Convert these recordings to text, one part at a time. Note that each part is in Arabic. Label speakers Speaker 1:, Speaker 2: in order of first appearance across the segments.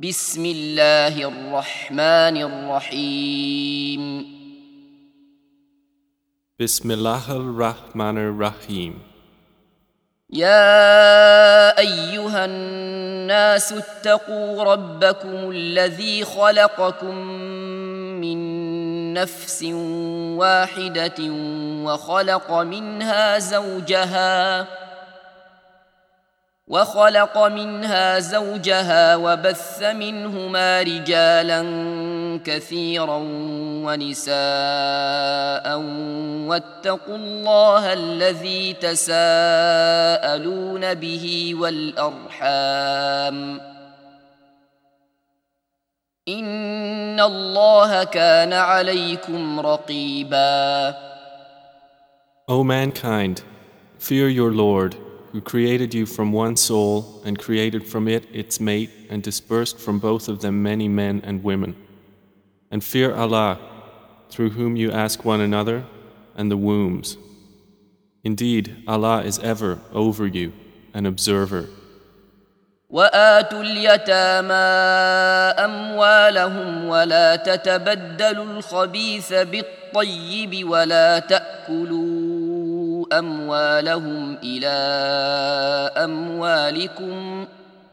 Speaker 1: بسم الله الرحمن الرحيم
Speaker 2: بسم الله الرحمن الرحيم
Speaker 1: يا أيها الناس اتقوا ربكم الذي خلقكم من نفس واحدة وخلق منها زوجها وبث منهما رجالا كثيرا ونساء واتقوا الله الذي تساءلون به والأرحام إن الله كان عليكم رقيبا.
Speaker 2: O mankind, fear your Lord, who created you from one soul and created from it its mate and dispersed from both of them many men and women. And fear Allah, through whom you ask one another, and the wombs. Indeed, Allah is ever over you, an observer.
Speaker 1: وآتوا اليتامى أموالهم ولا تتبدلوا الخبيث بالطيب ولا تأكلوا أموالهم إلى أموالكم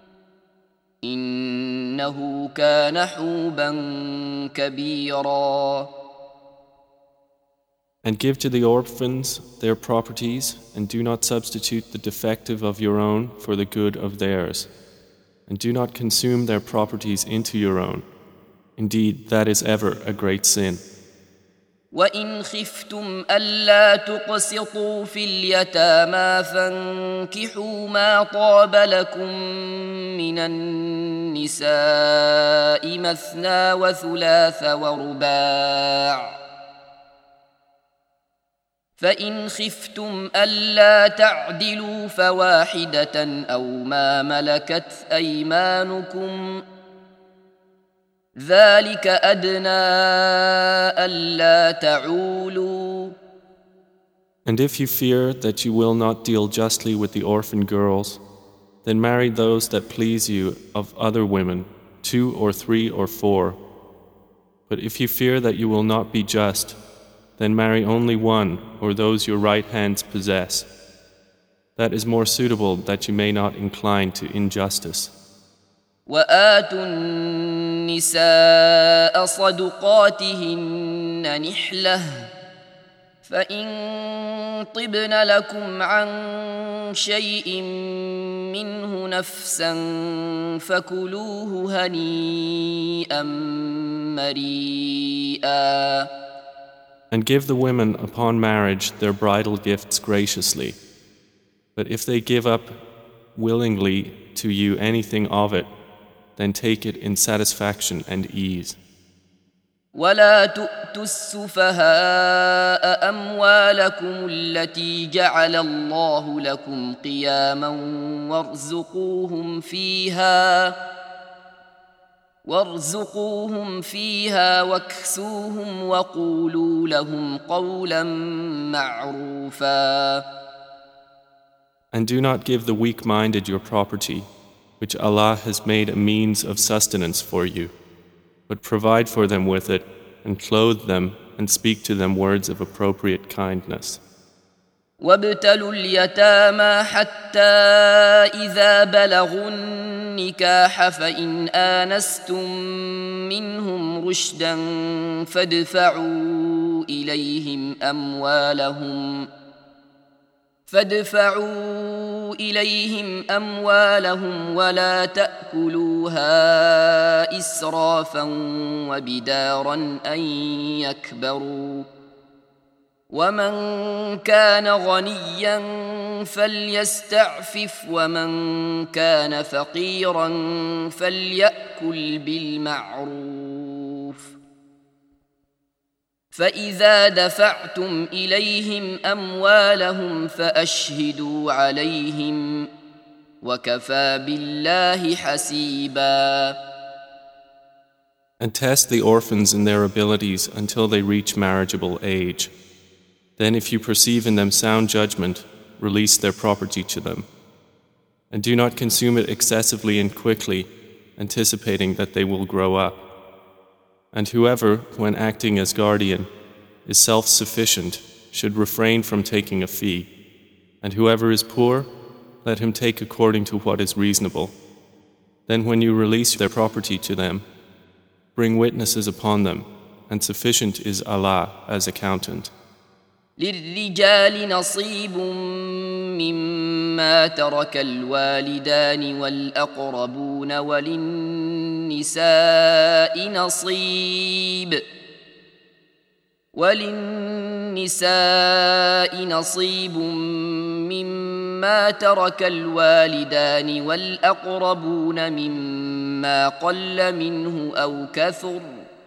Speaker 1: إنه كان حوبا كبيرا.
Speaker 2: And give to the orphans their properties, and do not substitute the defective of your own for the good of theirs. And do not consume their properties into your own. Indeed, that is ever a great sin.
Speaker 1: وَإِنْ خِفْتُمْ أَلَّا تُقْسِطُوا فِي الْيَتَامَى فَانكِحُوا مَا طَابَ لَكُم مِّنَ النِّسَاءِ مَثْنَى وَثُلَاثَ وَرُبَاعَ. فَإِنْ خِفْتُمْ أَلَّا تَعْدِلُوا فَوَاحِدَةً أَوْ مَا مَلَكَتْ أَيْمَانُكُمْ ذَلِكَ أَدْنَىٰ أَلَّا تَعُولُوا.
Speaker 2: And if you fear that you will not deal justly with the orphan girls, then marry those that please you of other women, 2 or 3 or 4. But if you fear that you will not be just, then marry only one or those your right hands possess. That is more suitable that you may not incline to injustice.
Speaker 1: وآتوا النساء صدقاتهن نحلة فإن طبن لكم عن شيء منه نفسا فكلوه هنيئا مريئا.
Speaker 2: And give the women upon marriage their bridal gifts graciously. But if they give up willingly to you anything of it, then take it in satisfaction and ease.
Speaker 1: ولا تؤتوا السفهاء أموالكم التي جعل الله لكم قياما وارزقوهم فيها واكسوهم وقولوا لهم قولا معروفا.
Speaker 2: And do not give the weak-minded your property, which Allah has made a means of sustenance for you, but provide for them with it, and clothe them, and speak to them words of appropriate kindness.
Speaker 1: وابتلوا اليتامى حتى إذا بلغوا النكاح فإن آنستم منهم رشدا فادفعوا إليهم أموالهم ولا تأكلوها إسرافا وبدارا أن يكبروا. ومن كان غنيا فليستعفف ومن كان فقيرا فليأكل بالمعروف. فإذا دفعتم إليهم أموالهم فأشهدوا عليهم وكفى بالله حسيبا.
Speaker 2: And test the orphans in their abilities until they reach marriageable age. Then if you perceive in them sound judgment, release their property to them. And do not consume it excessively and quickly, anticipating that they will grow up. And whoever, when acting as guardian, is self-sufficient, should refrain from taking a fee. And whoever is poor, let him take according to what is reasonable. Then when you release their property to them, bring witnesses upon them, and sufficient is Allah as accountant.
Speaker 1: للرجال نصيب مما ترك الوالدان والأقربون وللنساء نصيب مما ترك الوالدان والأقربون مما قل منه أو كثر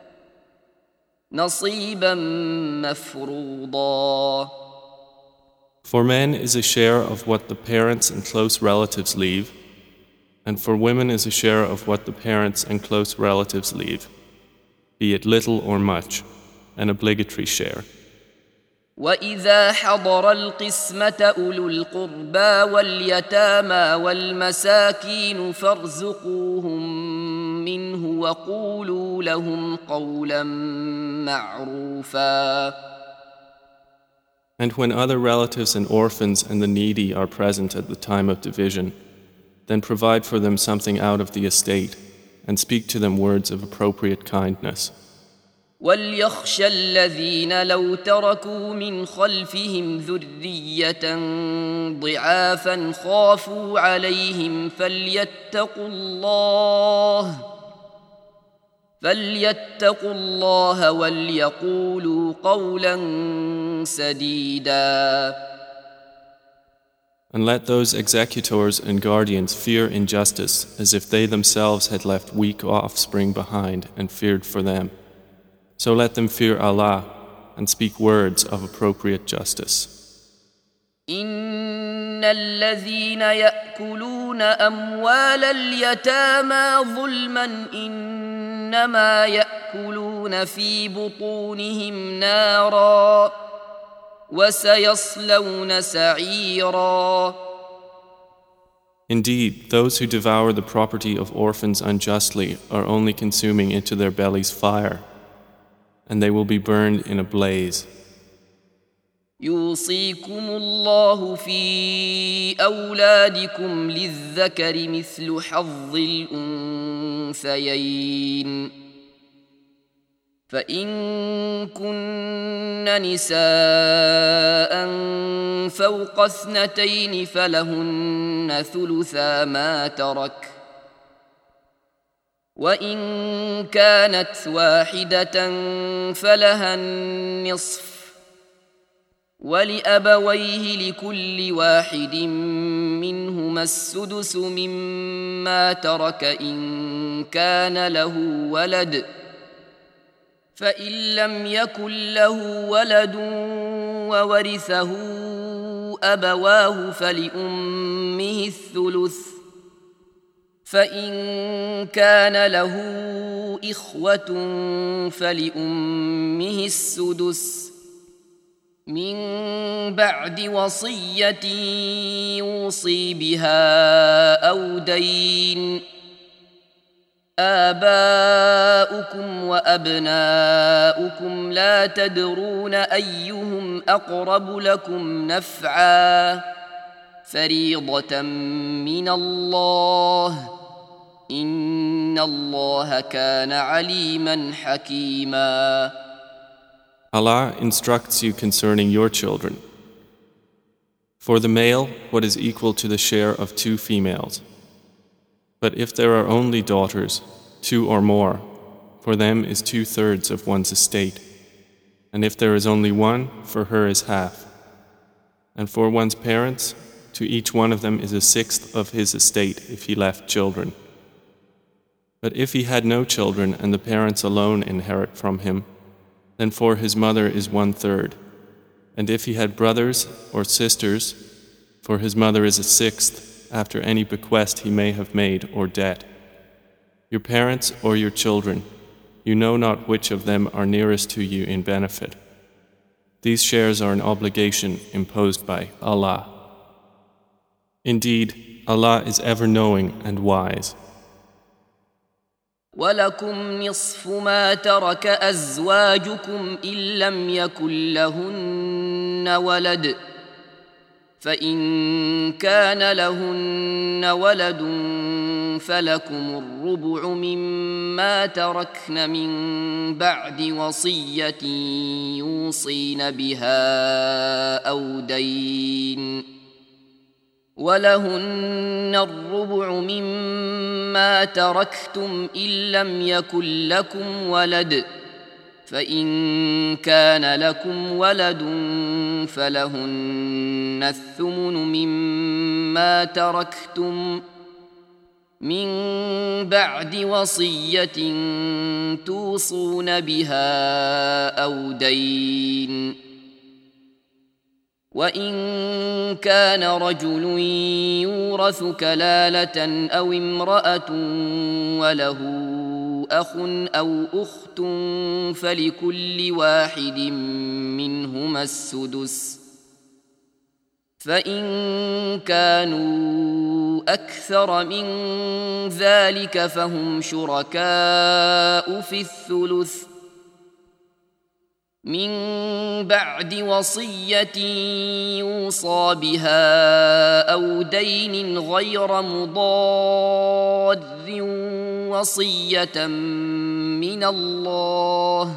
Speaker 1: نصيبا مفروضا.
Speaker 2: For men is a share of what the parents and close relatives leave, and for women is a share of what the parents and close relatives leave, be it little or much, an obligatory share.
Speaker 1: وإذا حضر القسمة أولو القربى واليتامى والمساكين فارزقوهم منه وقولوا لهم قولا معروفا.
Speaker 2: And when other relatives and orphans and the needy are present at the time of division, then provide for them something out of the estate and speak to them words of appropriate kindness.
Speaker 1: وليخشى الذين لو تركوا من خلفهم ذرية ضعافا خافوا عليهم فليتقوا الله وليقولوا قولا سديدا.
Speaker 2: And let those executors and guardians fear injustice as if they themselves had left weak offspring behind and feared for them. So let them fear Allah and speak words of appropriate justice.
Speaker 1: إن الذين يأكلون أموال اليتامى ظلما إنما يأكلون في بطونهم نارا وسيصلون سعيرا.
Speaker 2: Indeed, those who devour the property of orphans unjustly are only consuming into their bellies fire, and they will be burned in a blaze.
Speaker 1: يوصيكم الله في أولادكم للذكر مثل حظ الأنثيين فإن كن نساء فوق 2 فلهن ثلثا ما ترك وإن كانت واحدة فلها النصف ولأبويه لكل واحد منهما السدس مما ترك إن كان له ولد فإن لم يكن له ولد وورثه أبواه فلأمه الثلث فإن كان له إخوة فلأمه السدس من بعد وصية يوصي بها أو دين آباؤكم وأبناؤكم لا تدرون أيهم أقرب لكم نفعا فريضة من الله إن الله كان عليما حكيما.
Speaker 2: Allah instructs you concerning your children. For the male, what is equal to the share of 2 females. But if there are only daughters, 2 or more, for them is 2/3 of one's estate. And if there is only one, for her is half. And for one's parents, to each one of them is 1/6 of his estate if he left children. But if he had no children and the parents alone inherit from him, then for his mother is 1/3. And if he had brothers or sisters, for his mother is 1/6 after any bequest he may have made or debt. Your parents or your children, you know not which of them are nearest to you in benefit. These shares are an obligation imposed by Allah. Indeed, Allah is ever knowing and wise.
Speaker 1: ولكم نصف ما ترك أزواجكم إن لم يكن لهن ولد فإن كان لهن ولد فلكم الربع مما تركن من بعد وصية يوصين بها أو دين ولهن الربع مما تركتم إن لم يكن لكم ولد فإن كان لكم ولد فلهن الثمن مما تركتم من بعد وصية توصون بها أو دين وإن كان رجل يورث كلالة أو امرأة وله أخ أو أخت فلكل واحد منهما السدس فإن كانوا أكثر من ذلك فهم شركاء في الثلث من بعد وصية يوصى بها أو دين غير مضار وصية من الله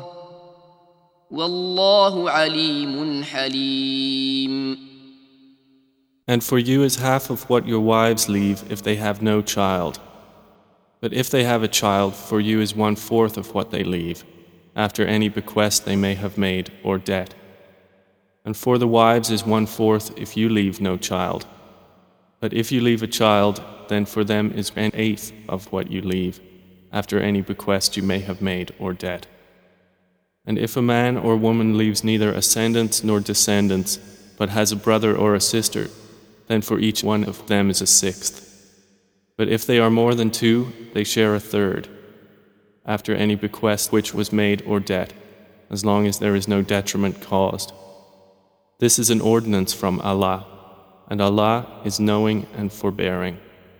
Speaker 1: والله عليم حليم.
Speaker 2: And for you is half of what your wives leave if they have no child. But if they have a child, for you is 1/4 of what they leave, after any bequest they may have made or debt. And for the wives is 1/4 if you leave no child. But if you leave a child, then for them is 1/8 of what you leave, after any bequest you may have made or debt. And if a man or woman leaves neither ascendants nor descendants, but has a brother or a sister, then for each one of them is a 1/6. But if they are more than 2, they share a 1/3, after any bequest which was made or debt, as long as there is no detriment caused. This is an ordinance from Allah, and Allah is knowing and forbearing.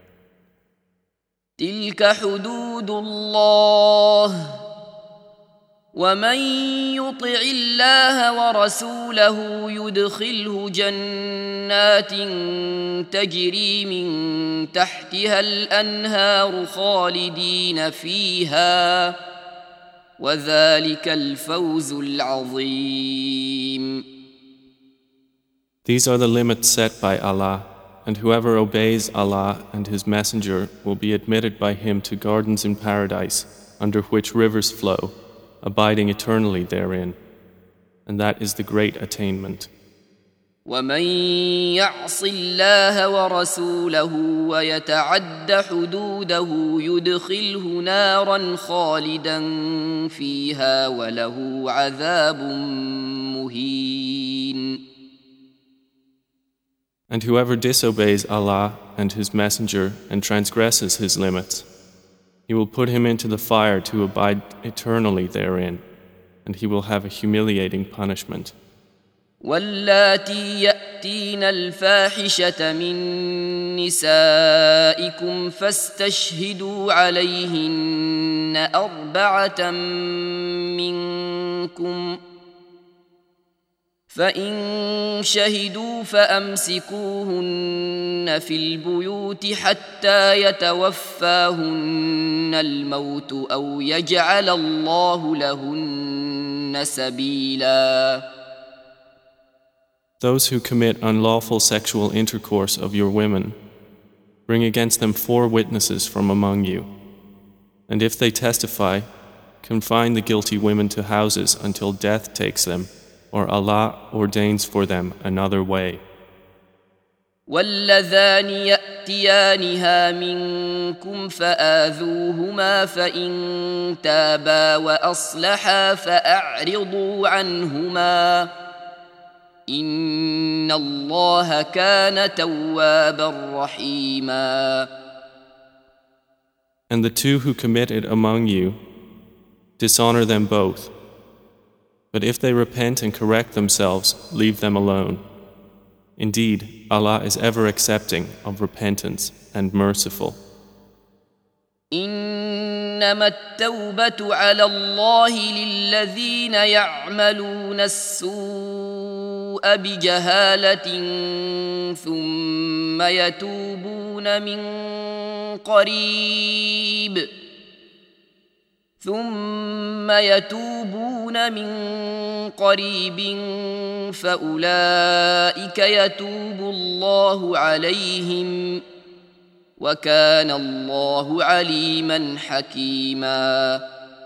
Speaker 1: تلك حدود الله ومن يطع الله ورسوله يدخله جنات تجري من تحتها الأنهار خالدين فيها وذلك الفوز العظيم.
Speaker 2: These are the limits set by Allah, and whoever obeys Allah and His Messenger will be admitted by Him to gardens in paradise, under which rivers flow, abiding eternally therein, and that is the great attainment.
Speaker 1: ومن يعص الله ورسوله ويتعد حدوده يدخله نارا خالدا فيها وله عذاب مهين.
Speaker 2: And whoever disobeys Allah and His Messenger and transgresses His limits, He will put him into the fire to abide eternally therein, and he will have a humiliating punishment.
Speaker 1: واللاتي يأتين الفاحشة من نسائكم فاستشهدوا عليهن 4 منكم فإن شهدوا فأمسكوهن في البيوت حتى يتوفاهن الموت أو يجعل الله لهن سبيلا.
Speaker 2: Those who commit unlawful sexual intercourse of your women, bring against them 4 witnesses from among you. And if they testify, confine the guilty women to houses until death takes them, or Allah ordains for them another way.
Speaker 1: واللذان يأتيانها منكم فآذوهما فإن تابا وأصلحا فأعرضوا عنهما إن الله كان توابا رحيما.
Speaker 2: And the 2 who commit it among you, dishonor them both. But if they repent and correct themselves, leave them alone. Indeed, Allah is ever accepting of repentance and merciful.
Speaker 1: إنما التوبة على الله للذين يعملون السوء بجهالة ثم يتوبون من قريب فأولئك يتوب الله عليهم وكان الله عليما حكيما.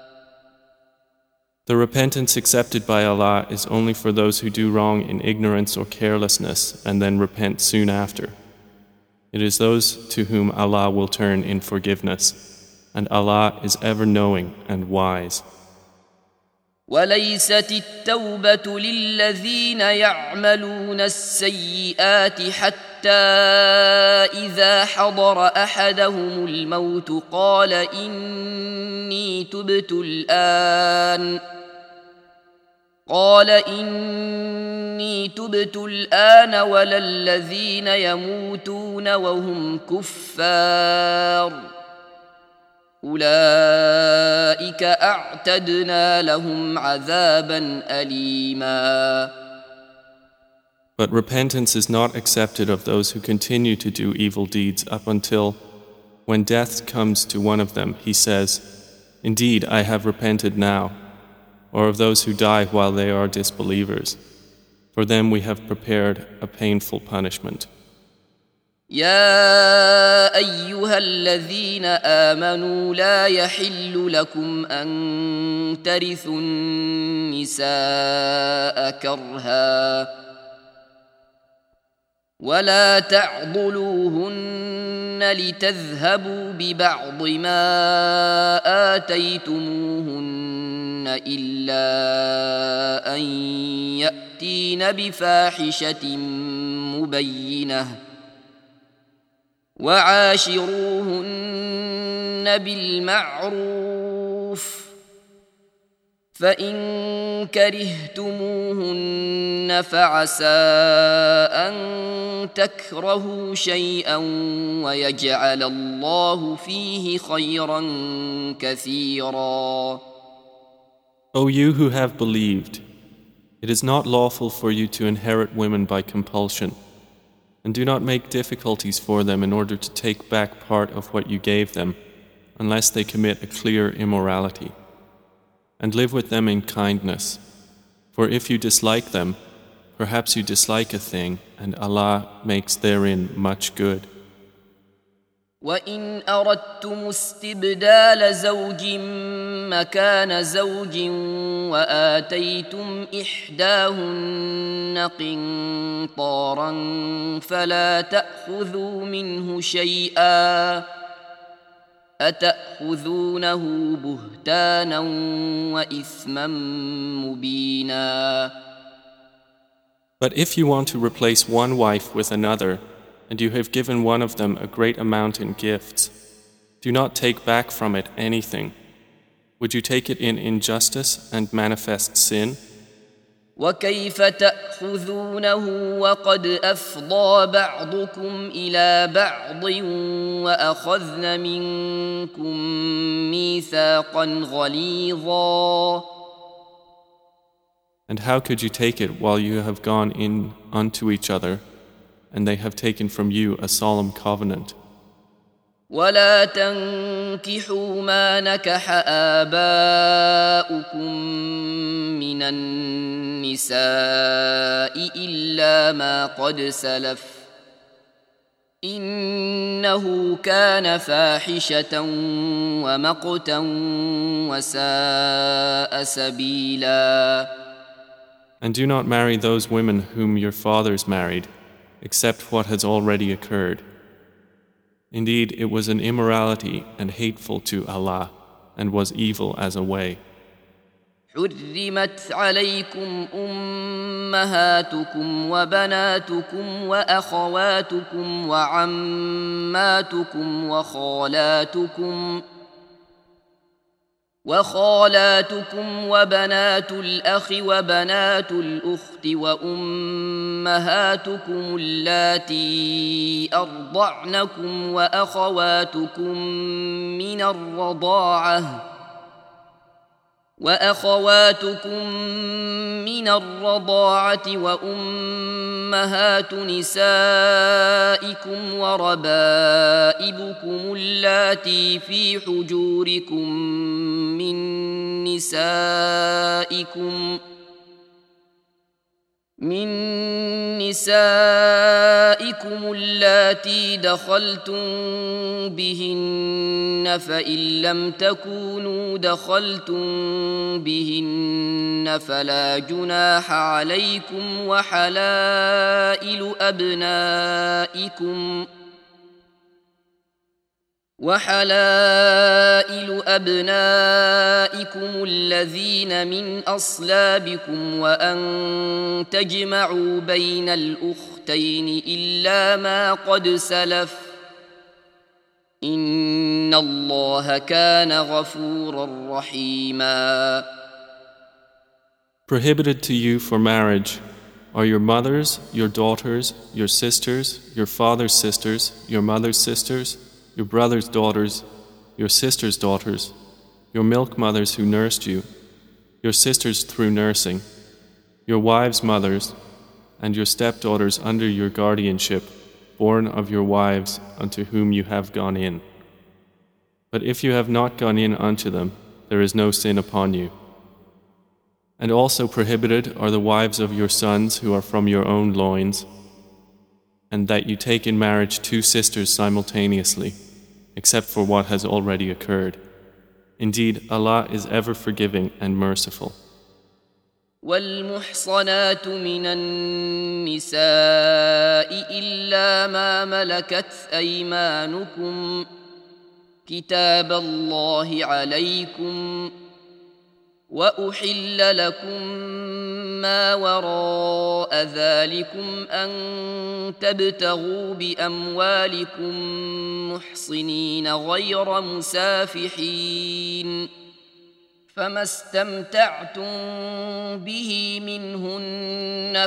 Speaker 2: The repentance accepted by Allah is only for those who do wrong in ignorance or carelessness and then repent soon after. It is those to whom Allah will turn in forgiveness, and Allah is ever knowing and wise.
Speaker 1: وليست التوبة للذين يعملون السيئات حتى إذا حضر أحدهم الموت قال إني تبت الآن ولا الذين يموتون وهم كفار أولئك أعتدنا لهم عذابا أليما.
Speaker 2: But repentance is not accepted of those who continue to do evil deeds up until, when death comes to one of them, he says, "Indeed, I have repented now," or of those who die while they are disbelievers. For them we have prepared a painful punishment.
Speaker 1: يا أيها الذين آمنوا لا يحل لكم أن ترثوا النساء كرها ولا تعضلوهن لتذهبوا ببعض ما آتيتموهن إلا أن يأتين بفاحشة مبينة وعاشروهن بالمعروف فإن كرهتموهن فعسى أن تكرهوا شيئا ويجعل الله فيه خيرا كثيرا.
Speaker 2: O you who have believed, it is not lawful for you to inherit women by compulsion, and do not make difficulties for them in order to take back part of what you gave them, unless they commit a clear immorality. And live with them in kindness, for if you dislike them, perhaps you dislike a thing, and Allah makes therein much good.
Speaker 1: وَإِنْ أَرَدْتُمُ اسْتِبْدَالَ زَوْجٍ مَكَانَ زَوْجٍ وَآتَيْتُمْ إِحْدَاهُنَّ قِنطَارًا فَلَا تَأْخُذُوا مِنْهُ شَيْئًا أَتَأْخُذُونَهُ بُهْتَانًا وَإِثْمًا مُبِينًا.
Speaker 2: But if you want to replace one wife with another, and you have given one of them a great amount in gifts, do not take back from it anything. Would you take it in injustice and manifest sin?
Speaker 1: وَكَيْفَ تَأْخُذُونَهُ وَقَدْ أَفْضَىٰ بَعْضُكُمْ إِلَىٰ بَعْضٍ وَأَخَذْنَ مِنكُم مِّيثَاقًا غَلِيظًا.
Speaker 2: And how could you take it while you have gone in unto each other, and they have taken from you a solemn covenant?
Speaker 1: ولا تنكحوا ما نكح آباؤكم من النساء إلا ما قد سلف إنه كان فاحشة ومقتا وساء سبيلا.
Speaker 2: And do not marry those women whom your fathers married, except what has already occurred. Indeed, it was an immorality and hateful to Allah, and was evil as a way.
Speaker 1: حرمت عليكم أمهاتكم وبناتكم وأخواتكم وعماتكم وخالاتكم وخالاتكم وبنات الأخ وبنات الأخت وأمهاتكم اللاتي أرضعنكم وأخواتكم من الرضاعة وأمهات نسائكم وربائبكم اللاتي في حجوركم من نسائكم اللاتي دخلتم بهن فإن لم تكونوا دخلتم بهن فلا جناح عليكم وحلائل أبنائكم الذين من أصلابكم وأن تجمعوا بين الأختين إلا ما قد سلف إن الله كان غفورا رحيما.
Speaker 2: Prohibited to you for marriage are your mothers, your daughters, your sisters, your father's sisters, your mother's sisters, your brother's daughters, your sister's daughters, your milk mothers who nursed you, your sisters through nursing, your wives' mothers, and your stepdaughters under your guardianship, born of your wives unto whom you have gone in. But if you have not gone in unto them, there is no sin upon you. And also prohibited are the wives of your sons who are from your own loins, and that you take in marriage two sisters simultaneously, except for what has already occurred. Indeed, Allah is ever forgiving and merciful.
Speaker 1: والمحصنات من النساء إلا ما ملكت أيمانكم كتاب الله عليكم وأحل لكم ما وراء ذلكم أن تبتغوا بأموالكم محصنين غير مسافحين فما استمتعتم به منهن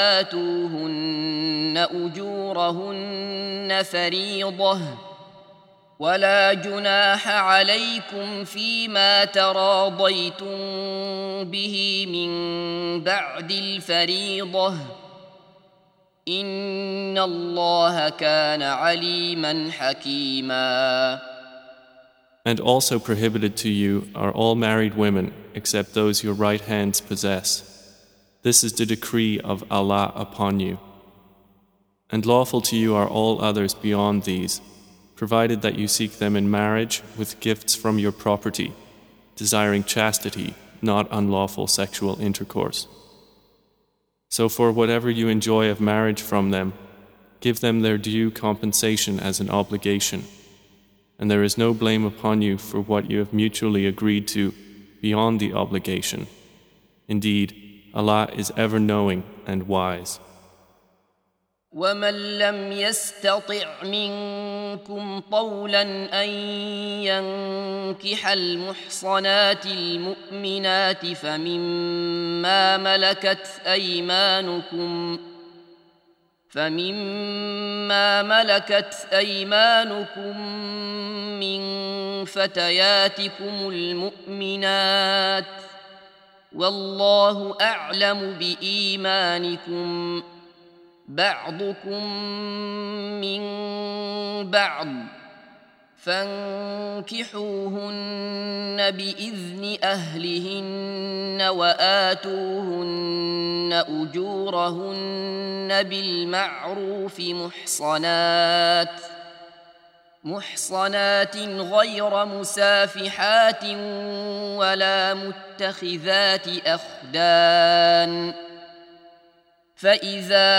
Speaker 1: فآتوهن أجورهن فريضة ولا جناح عليكم فيما تراضيتم به من بعد الفريضة إن الله كان عليما حكيما.
Speaker 2: And also prohibited to you are all married women except those your right hands possess. This is the decree of Allah upon you. And lawful to you are all others beyond these, provided that you seek them in marriage with gifts from your property, desiring chastity, not unlawful sexual intercourse. So for whatever you enjoy of marriage from them, give them their due compensation as an obligation. And there is no blame upon you for what you have mutually agreed to beyond the obligation. Indeed, Allah is ever knowing and wise.
Speaker 1: ومن لم يستطع منكم طولا أن ينكح المحصنات المؤمنات فمما ملكت أيمانكم من فتياتكم المؤمنات والله أعلم بإيمانكم بعضكم من بعض فانكحوهن بإذن أهلهن وآتوهن أجورهن بالمعروف محصنات غير مسافحات ولا متخذات أخدان فإذا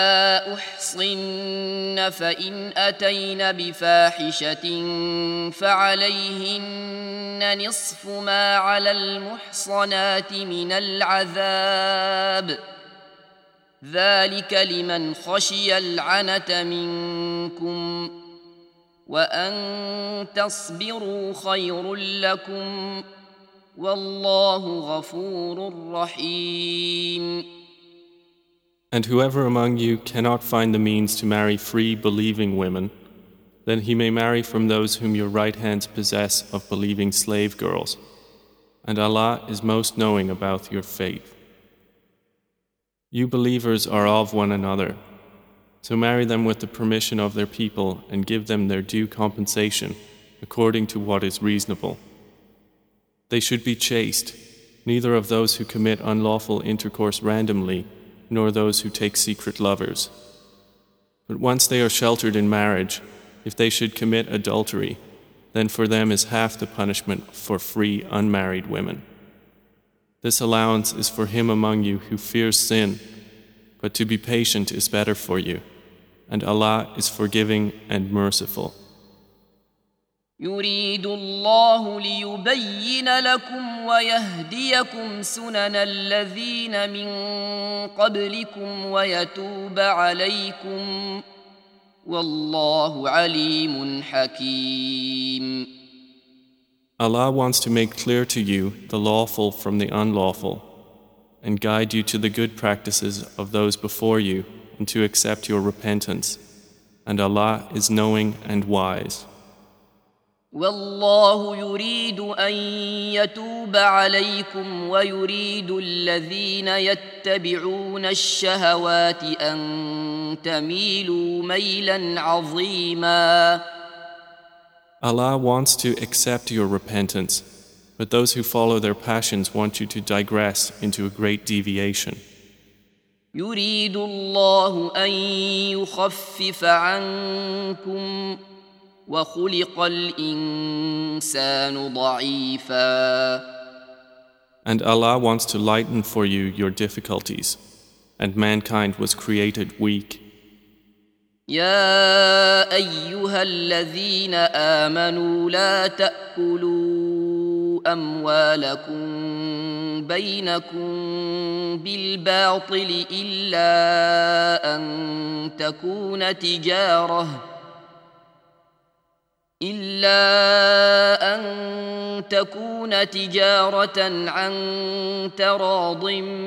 Speaker 1: أحصن فإن أتين بفاحشة فعليهن نصف ما على المحصنات من العذاب ذلك لمن خشي العنة منكم وأن تصبروا خير لكم والله غفور رحيم.
Speaker 2: And whoever among you cannot find the means to marry free believing women, then he may marry from those whom your right hands possess of believing slave girls. And Allah is most knowing about your faith. You believers are of one another, so marry them with the permission of their people and give them their due compensation according to what is reasonable. They should be chaste, neither of those who commit unlawful intercourse randomly, nor those who take secret lovers. But once they are sheltered in marriage, if they should commit adultery, then for them is half the punishment for free unmarried women. This allowance is for him among you who fears sin, but to be patient is better for you, and Allah is forgiving and merciful.
Speaker 1: يريد الله ليبين لكم ويهديكم سنن الذين من قبلكم ويتوب عليكم والله عليم حكيم.
Speaker 2: Allah wants to make clear to you the lawful from the unlawful and guide you to the good practices of those before you and to accept your repentance. And Allah is knowing and wise.
Speaker 1: والله يريد أن يتوب عليكم ويريد الذين يتبعون الشهوات أن تميلوا ميلا عظيما.
Speaker 2: Allah wants to accept your repentance, but those who follow their passions want you to digress into a great deviation.
Speaker 1: يريد الله أن يخفف عنكم وخلق الإنسان ضعيفا.
Speaker 2: And Allah wants to lighten for you your difficulties, and mankind was created weak.
Speaker 1: يا أيها الذين آمنوا لا تأكلوا أموالكم بينكم بالباطل إلا أن تكون تجارة عن تراض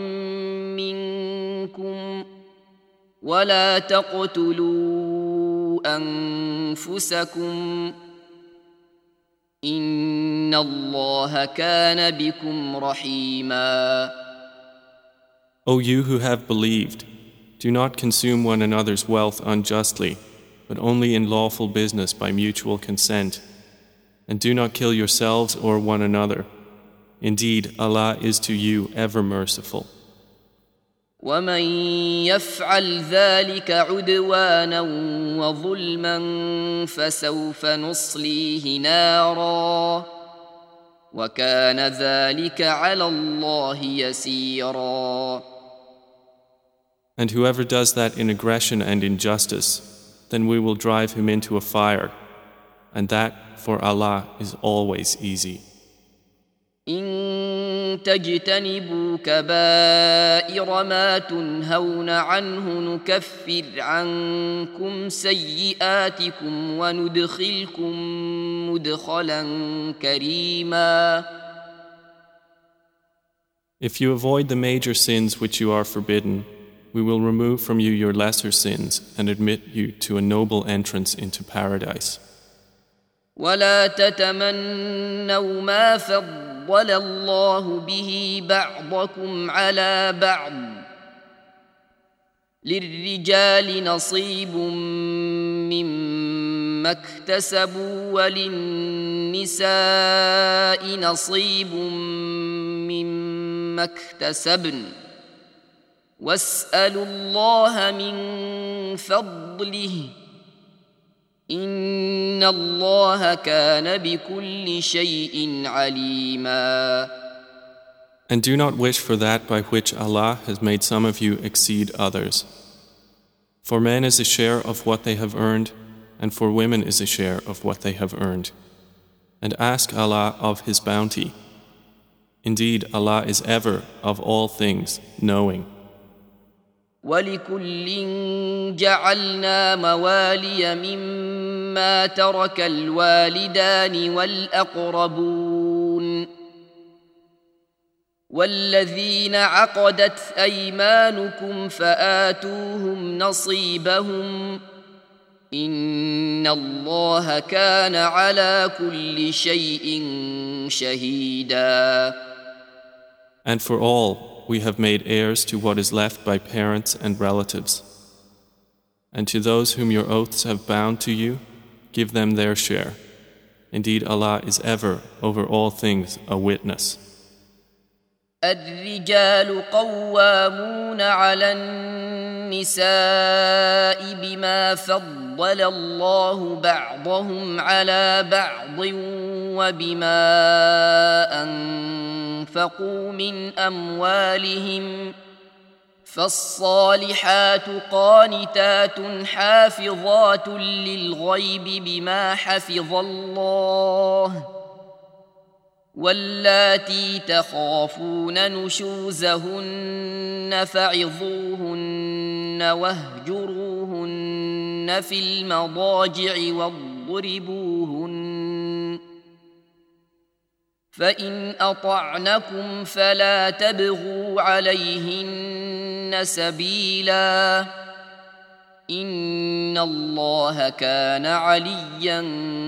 Speaker 1: منكم ولا تقتلوا أنفسكم إن الله كان بكم رحيما.
Speaker 2: O you who have believed, do not consume one another's wealth unjustly, but only in lawful business by mutual consent. And do not kill yourselves or one another. Indeed, Allah is to you ever merciful.
Speaker 1: ومن يفعل ذلك عدوانا وظلما فسوف نصليه نارا وكان ذلك على الله يسيرا.
Speaker 2: And whoever does that in aggression and injustice, then we will drive him into a fire, and that for Allah is always easy.
Speaker 1: إن تجتنبوا كبائر ما تنهون عنه نكفر عنكم سيئاتكم وندخلكم مدخلا كريما.
Speaker 2: If you avoid the major sins which you are forbidden, we will remove from you your lesser sins and admit you to a noble entrance into paradise.
Speaker 1: ولا تتمنوا ما فضل الله به بعضكم على بعض للرجال نصيب مما اكتسبوا وللنساء نصيب مما اكتسبن واسألوا الله من فضله إن الله كان بكل شيء عليما.
Speaker 2: And do not wish for that by which Allah has made some of you exceed others. For men is a share of what they have earned, and for women is a share of what they have earned. And ask Allah of His bounty. Indeed, Allah is ever, of all things, knowing.
Speaker 1: ولكل جعلنا موالي مما ترك الوالدان والأقربون والذين عقدت أيمانكم فآتوهم نصيبهم إن الله كان على كل شيء شهيدا.
Speaker 2: And for all, we have made heirs to what is left by parents and relatives. And to those whom your oaths have bound to you, give them their share. Indeed, Allah is ever, over all things, a witness.
Speaker 1: الرجال قوامون على النساء بما فضل الله بعضهم على بعض وبما أنفقوا من أموالهم فالصالحات قانتات حافظات للغيب بما حفظ الله واللاتي تخافون نشوزهن فعظوهن واهجروهن في المضاجع واضربوهن فإن أطعنكم فلا تبغوا عليهن سبيلا إن الله كان عليا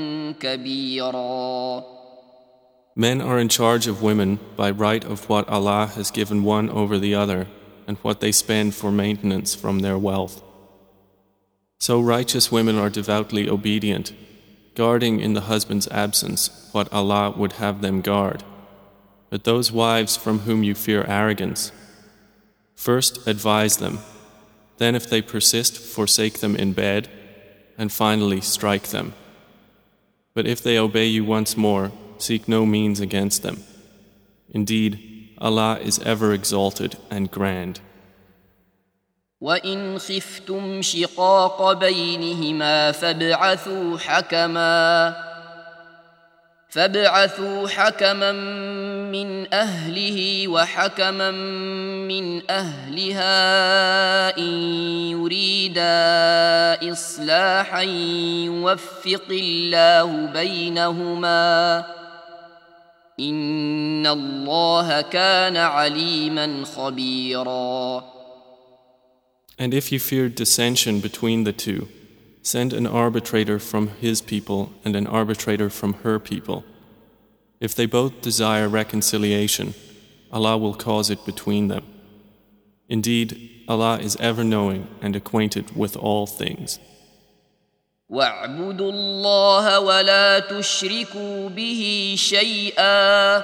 Speaker 1: كبيرا.
Speaker 2: Men are in charge of women by right of what Allah has given one over the other and what they spend for maintenance from their wealth. So righteous women are devoutly obedient, guarding in the husband's absence what Allah would have them guard. But those wives from whom you fear arrogance, first advise them, then if they persist, forsake them in bed, and finally strike them. But if they obey you once more, seek no means against them. Indeed, Allah is ever exalted and grand.
Speaker 1: وَإِنْ خِفْتُمْ شِقَاقَ بَيْنِهِمَا فابعثوا حكما من أهله وحكما من أهلها إن يريدا إصلاحا يوفق الله بينهما إن الله كان عليما خبيرا.
Speaker 2: And if you fear dissension between the two, send an arbitrator from his people and an arbitrator from her people. If they both desire reconciliation, Allah will cause it between them. Indeed, Allah is ever knowing and acquainted with all things.
Speaker 1: وَاعْبُدُوا اللَّهَ وَلَا تُشْرِكُوا بِهِ شَيْئًا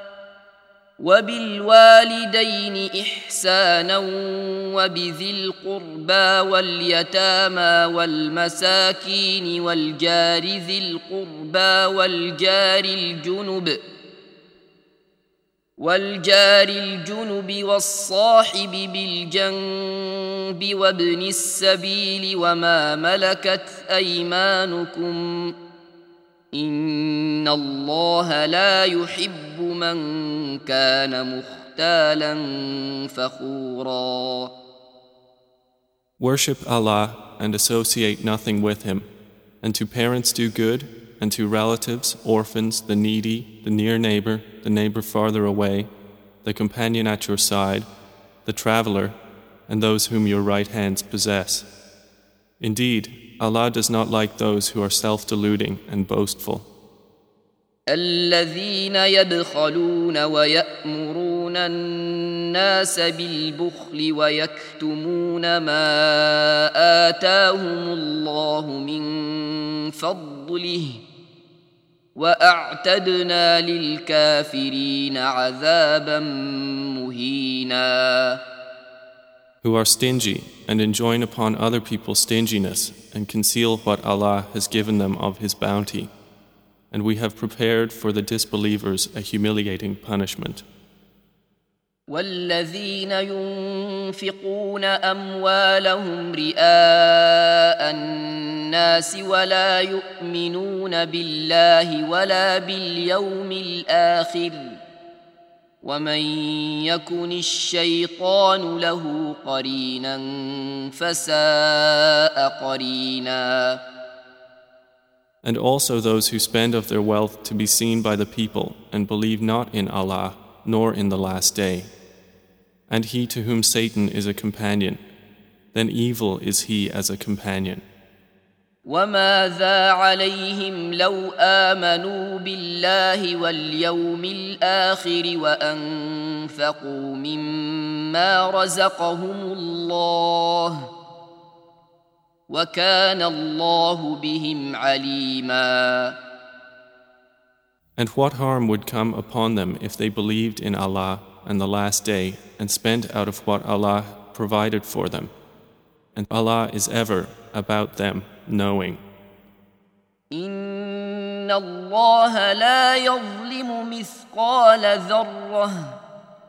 Speaker 1: وبالوالدين إحسانا وبذي القربى واليتامى والمساكين والجار ذي القربى والجار الجنب والصاحب بالجنب وابن السبيل وما ملكت أيمانكم إن الله لا يحب من كان مختالا فخورا.
Speaker 2: Worship Allah and associate nothing with Him, and to parents do good, and to relatives, orphans, the needy, the near neighbor, the neighbor farther away, the companion at your side, the traveler, and those whom your right hands possess. Indeed, Allah does not like those who are self-deluding and boastful.
Speaker 1: الذين يبخلون ويأمرون الناس بالبخل ويكتمون ما آتاهم الله من فضله وأعتدنا للكافرين عذابا مهينا.
Speaker 2: Who are stingy and enjoin upon other people stinginess and conceal what Allah has given them of His bounty. And we have prepared for the disbelievers a humiliating punishment.
Speaker 1: والذين ينفقون أموالهم رئاء الناس ولا يؤمنون بالله ولا باليوم الآخر ومن يكن الشيطان له قرينا فساء قرينا.
Speaker 2: And also those who spend of their wealth to be seen by the people and believe not in Allah nor in the last day. And he to whom Satan is a companion, then evil is he as a companion.
Speaker 1: وماذا عليهم لو آمنوا بالله واليوم الآخر وأنفقوا مما رزقهم الله وكان الله بهم عليما.
Speaker 2: And what harm would come upon them if they believed in Allah and the last day and spent out of what Allah provided for them? And Allah is ever about them knowing.
Speaker 1: إن الله لا يظلم مثقال ذرة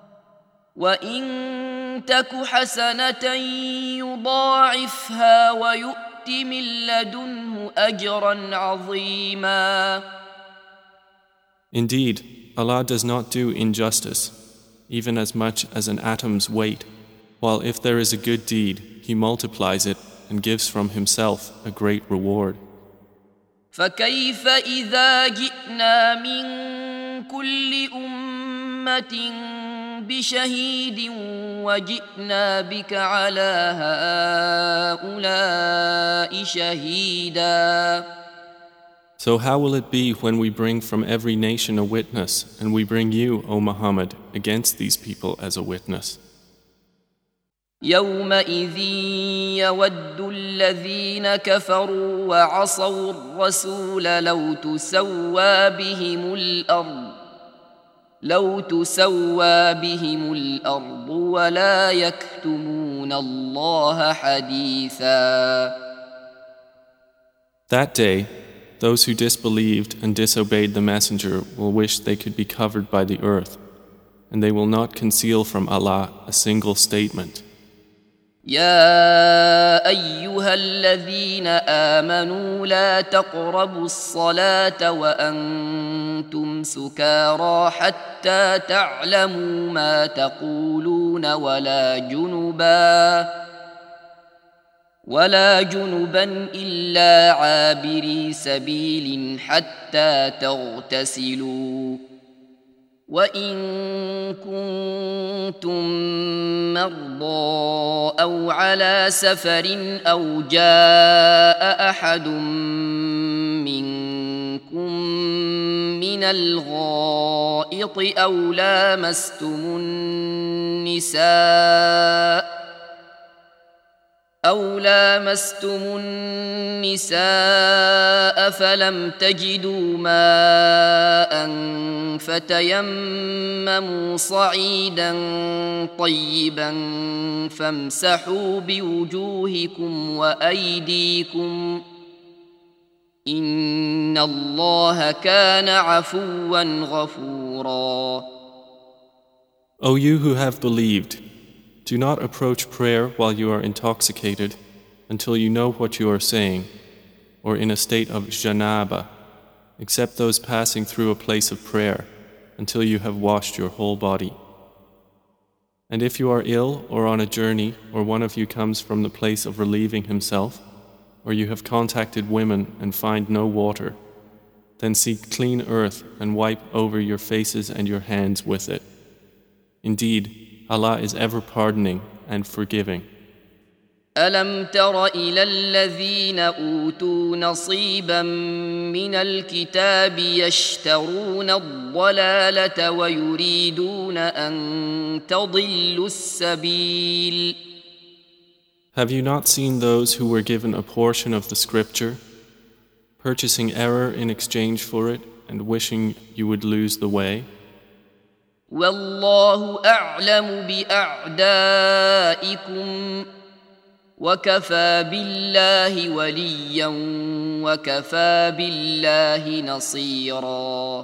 Speaker 1: وإن تك حسنة يضاعفها ويؤت من لدنه أجرا عظيما.
Speaker 2: Indeed, Allah does not do injustice, even as much as an atom's weight, while if there is a good deed, He multiplies it and gives from Himself a great reward.
Speaker 1: فكيف إذا جئنا من كل أمة بشهيد وجئنا بك على هؤلاء شهيدا.
Speaker 2: So how will it be when we bring from every nation a witness, and we bring you, O Muhammad, against these people as a witness?
Speaker 1: يومئذ يود الذين كفروا وعصوا الرسول لو تسوى بهم الأرض ولا يكتمون الله حديثا.
Speaker 2: That day, those who disbelieved and disobeyed the Messenger will wish they could be covered by the earth, and they will not conceal from Allah a single statement.
Speaker 1: يا أيها الذين آمنوا لا تقربوا الصلاة وأنتم سكارى حتى تعلموا ما تقولون ولا جنبا إلا عابري سبيل حتى تغتسلوا وإن كنتم مرضى أو على سفر أو جاء أحد منكم من الغائط أو لامستم النساء فلم تجدوا ماء فتيمموا صعيدا طيبا فامسحوا بوجوهكم وأيديكم إن الله كان عفوا غفورا.
Speaker 2: O you who have believed, do not approach prayer while you are intoxicated until you know what you are saying, or in a state of janaba, except those passing through a place of prayer until you have washed your whole body. And if you are ill or on a journey, or one of you comes from the place of relieving himself, or you have contacted women and find no water, then seek clean earth and wipe over your faces and your hands with it. Indeed, Allah is ever pardoning and forgiving.
Speaker 1: ألم تر إلى الذين أوتوا نصيبا من الكتاب يشترون الضلالة ويريدون أن تضلوا السبيل.
Speaker 2: Have you not seen those who were given a portion of the scripture, purchasing error in exchange for it and wishing you would lose the way?
Speaker 1: والله أعلم بأعدائكم وكفى بالله وليا وكفى بالله نصيرا.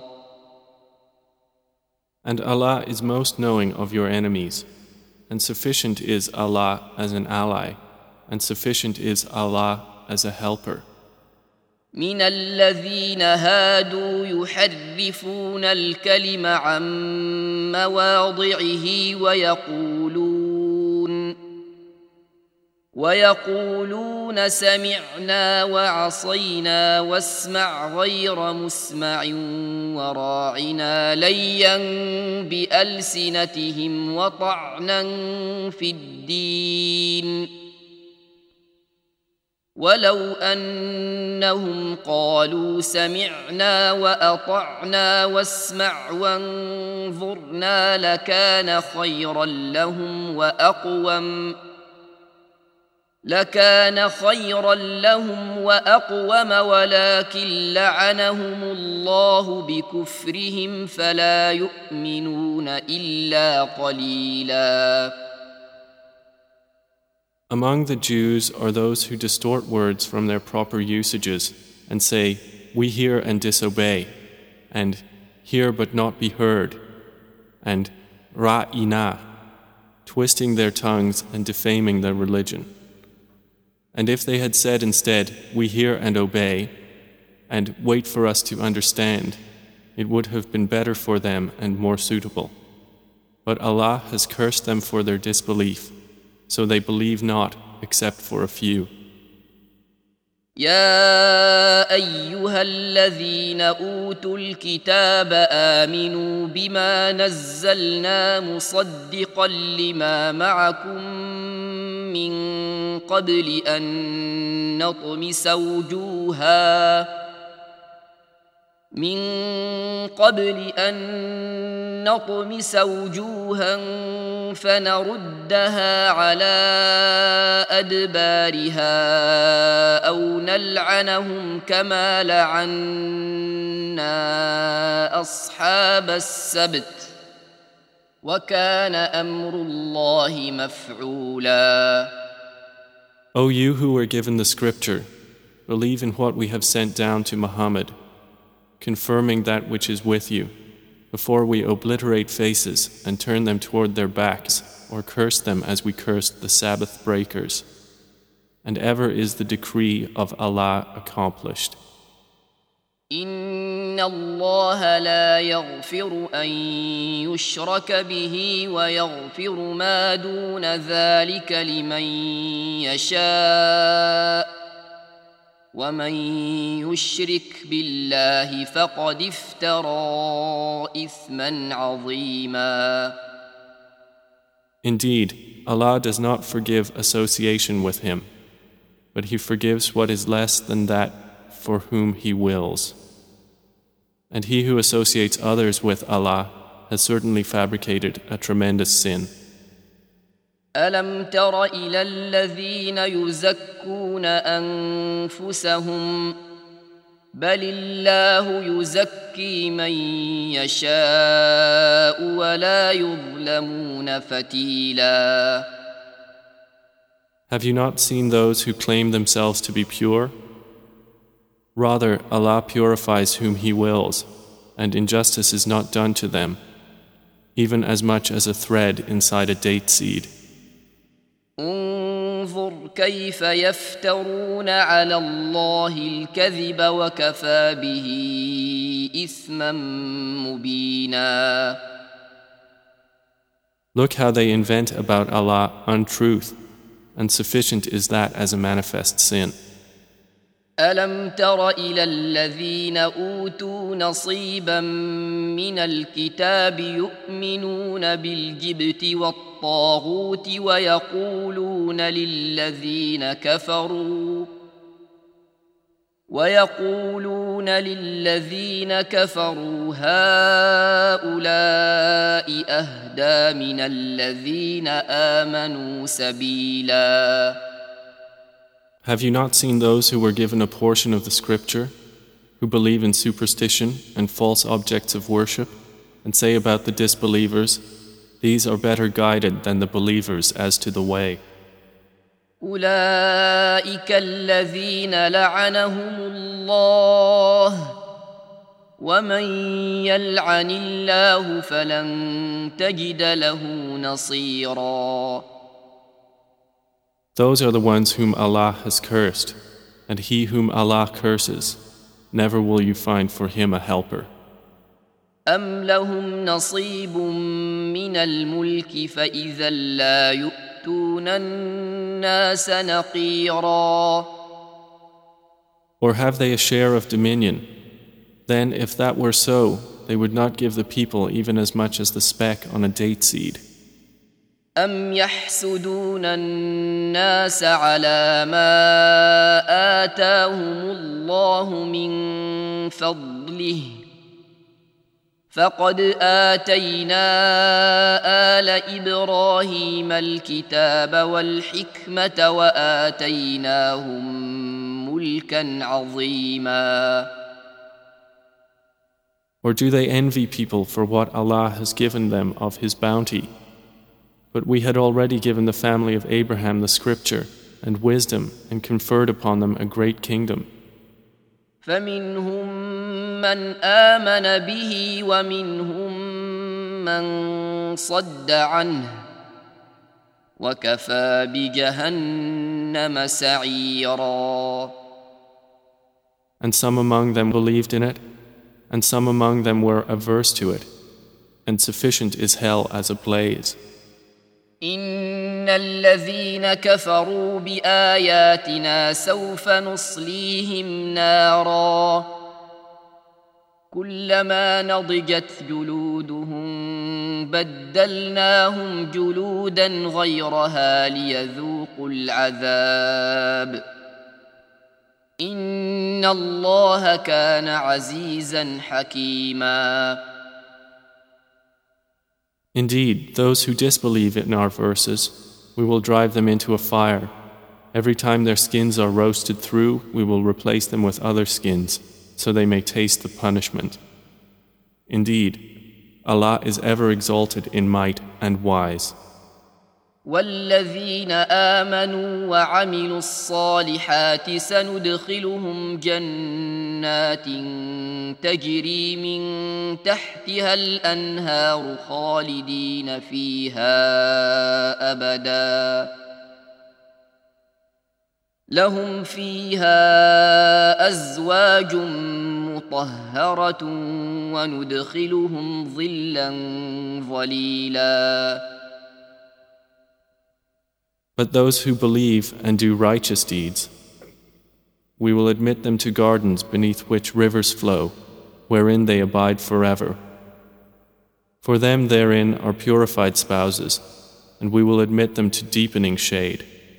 Speaker 2: And Allah is most knowing of your enemies, and sufficient is Allah as an ally, and sufficient is Allah as a helper.
Speaker 1: من الذين هادوا يحرفون الكلم عن مواضعه ويقولون سمعنا وعصينا واسمع غير مسمع وراعنا ليا بألسنتهم وطعنا في الدين ولو أنهم قالوا سمعنا وأطعنا واسمع وانظرنا لكان خيرا لهم وأقوم ولكن لعنهم الله بكفرهم فلا يؤمنون إلا قليلا.
Speaker 2: Among the Jews are those who distort words from their proper usages and say, "We hear and disobey," and "hear but not be heard," and "ra'ina," twisting their tongues and defaming their religion. And if they had said instead, "We hear and obey," and "wait for us to understand," it would have been better for them and more suitable. But Allah has cursed them for their disbelief, so they believe not except for a few.
Speaker 1: يا أيها الذين أوتوا الكتاب آمنوا بما نزلنا مصدقا لما معكم من قبل أن نطمس وجوها فنردها على أدبارها أو نلعنهم كما لعنا أصحاب السبت وكان أمر الله مفعولا.
Speaker 2: O you who were given the scripture, believe in what we have sent down to Muhammad, confirming that which is with you, before we obliterate faces and turn them toward their backs, or curse them as we cursed the Sabbath breakers. And ever is the decree of Allah accomplished.
Speaker 1: إن الله لا يغفر أن يشرك به ويغفر ما دون ذلك لمن يشاء ومن يشرك بالله فقد افترى إثما عظيما.
Speaker 2: Indeed, Allah does not forgive association with Him, but He forgives what is less than that for whom He wills. And he who associates others with Allah has certainly fabricated a tremendous sin.
Speaker 1: ألم تر إلى الذين يزكون أنفسهم بل الله يزكي من يشاء ولا يظلمون فتيلا.
Speaker 2: Have you not seen those who claim themselves to be pure? Rather, Allah purifies whom He wills, and injustice is not done to them, even as much as a thread inside a date seed.
Speaker 1: انظر كيف يفترون على الله الكذب وكفى به إثما مبينا.
Speaker 2: Look how they invent about Allah untruth, and sufficient is that as a manifest sin.
Speaker 1: ألم تر إلى الذين أوتوا نصيبا من الكتاب يؤمنون بالجبت والطاغوت ويقولون للذين كفروا هؤلاء أهدى من الذين آمنوا سبيلا.
Speaker 2: Have you not seen those who were given a portion of the scripture, who believe in superstition and false objects of worship, and say about the disbelievers, "These are better guided than the believers as to the way"?
Speaker 1: أولئك الذين لعنهم الله ومن يلعن الله فلن تجد له نصيرا.
Speaker 2: Those are the ones whom Allah has cursed, and he whom Allah curses, never will you find for him a helper.
Speaker 1: أم لهم نصيب من الملك فإذا لا يؤتون يؤتون الناس نقيرا.
Speaker 2: Or have they a share of dominion? Then, if that were so, they would not give the people even as much as the speck on a date seed.
Speaker 1: أم يحسدون الناس على ما آتاهم الله من فضله فقد آتينا آل إبراهيم الكتاب والحكمة وآتيناهم ملكا عظيما.
Speaker 2: Or do they envy people for what Allah has given them of His bounty? But we had already given the family of Abraham the scripture and wisdom and conferred upon them a great kingdom.
Speaker 1: فمنهم من آمن به ومنهم من صد عنه وكفى بجهنم سعيرا.
Speaker 2: And some among them believed in it, and some among them were averse to it, and sufficient is hell as a blaze.
Speaker 1: إن الذين كفروا بآياتنا سوف نصليهم نارا كلما نضجت جلودهم بدلناهم جلودا غيرها ليذوقوا العذاب إن الله كان عزيزا حكيما.
Speaker 2: Indeed, those who disbelieve in our verses, we will drive them into a fire. Every time their skins are roasted through, we will replace them with other skins, so they may taste the punishment. Indeed, Allah is ever exalted in might and wise.
Speaker 1: والذين آمنوا وعملوا الصالحات سندخلهم جنات تجري من تحتها الأنهار خالدين فيها أبدا لهم فيها أزواج مطهرة وندخلهم ظلا ظليلا.
Speaker 2: But those who believe and do righteous deeds, we will admit them to gardens beneath which rivers flow, wherein they abide forever. For them therein are purified spouses, and we will admit them to deepening shade.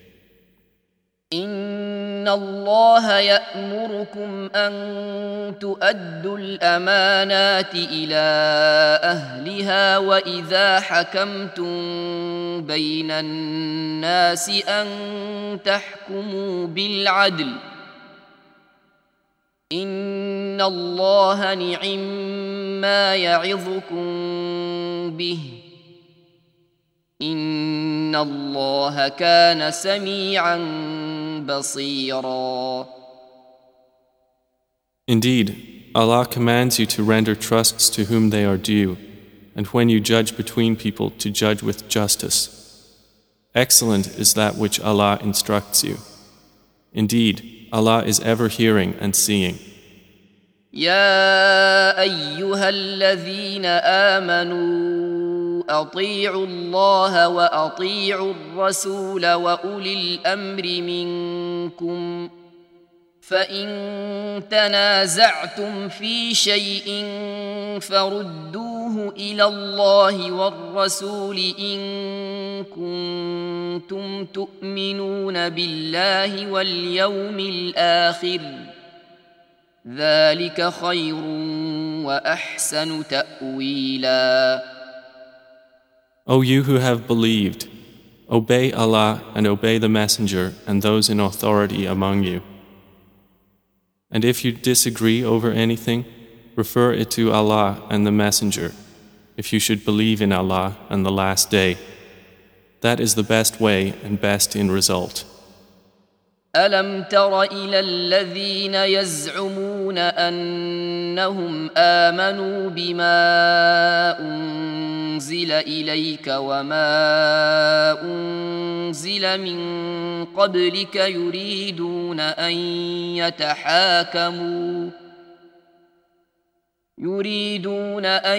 Speaker 1: إن الله يأمركم أن تؤدوا الأمانات إلى أهلها وإذا حكمتم بين الناس أن تحكموا بالعدل إن الله نعم ما يعظكم به إن الله كان سميعا بصيرا.
Speaker 2: Indeed, Allah commands you to render trusts to whom they are due, and when you judge between people to judge with justice. Excellent is that which Allah instructs you. Indeed, Allah is ever hearing and seeing.
Speaker 1: يا أيها الذين آمنوا أطيعوا الله وأطيعوا الرسول وأولي الأمر منكم فإن تنازعتم في شيء فردوه إلى الله والرسول إن كنتم تؤمنون بالله واليوم الآخر ذلك خير وأحسن تأويلا.
Speaker 2: O you who have believed, obey Allah and obey the Messenger and those in authority among you. And if you disagree over anything, refer it to Allah and the Messenger, if you should believe in Allah and the Last Day. That is the best way and best in result.
Speaker 1: ألم تر إلى الذين يزعمون أنهم آمنوا بما أنزل إليك وما أنزل من قبلك يريدون أن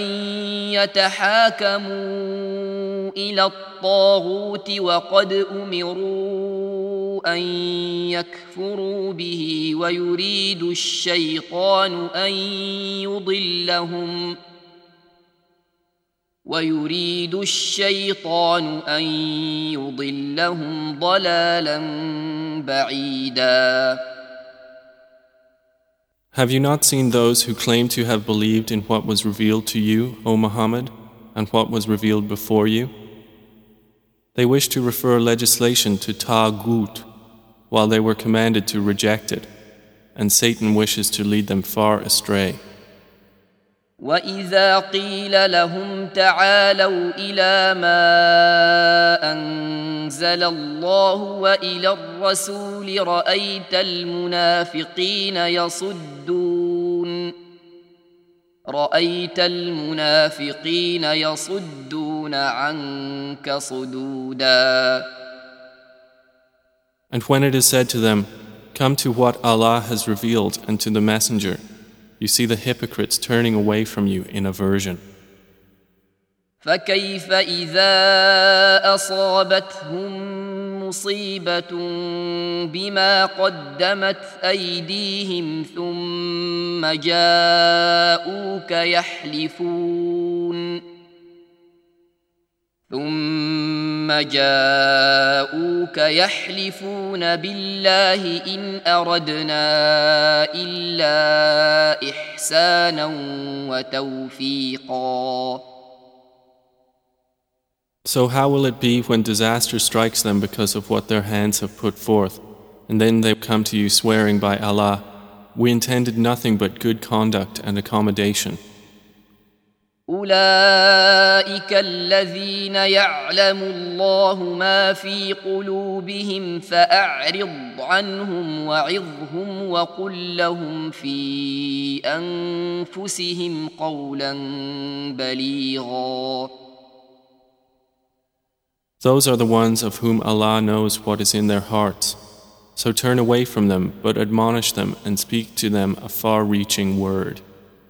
Speaker 1: يتحاكموا إلى الطاغوت وقد أمروا أن يكفروا به ويريد الشيطان أن يضلهم ضلالا بعيدا.
Speaker 2: Have you not seen those who claim to have believed in what was revealed to you, O Muhammad, and what was revealed before you? They wish to refer legislation to Taghut, while they were commanded to reject it, and Satan wishes to lead them far astray.
Speaker 1: وَإِذَا قِيلَ لَهُمْ تَعَالَوْا إِلَى مَا أَنزَلَ اللَّهُ وَإِلَى الرَّسُولِ رَأَيْتَ الْمُنَافِقِينَ يَصُدُّونَ عَنكَ صُدُودًا.
Speaker 2: And when it is said to them, "Come to what Allah has revealed and to the Messenger," you see the hypocrites turning away from you in aversion.
Speaker 1: فَكَيْفَ إِذَا أَصَابَتْهُم مُّصِيبَةٌ بِمَا قَدَّمَتْ أَيْدِيهِمْ ثُمَّ جاءوك يحلفون بالله إن أردنا إلا إحسانا وتوفيقا.
Speaker 2: So how will it be when disaster strikes them because of what their hands have put forth, and then they come to you swearing by Allah, "We intended nothing but good conduct and accommodation."
Speaker 1: أولئك الذين يعلم الله ما في قلوبهم فأعرض عنهم وعظهم وقل لهم في أنفسهم قولا بليغا.
Speaker 2: Those are the ones of whom Allah knows what is in their hearts. So turn away from them, but admonish them and speak to them a far-reaching word.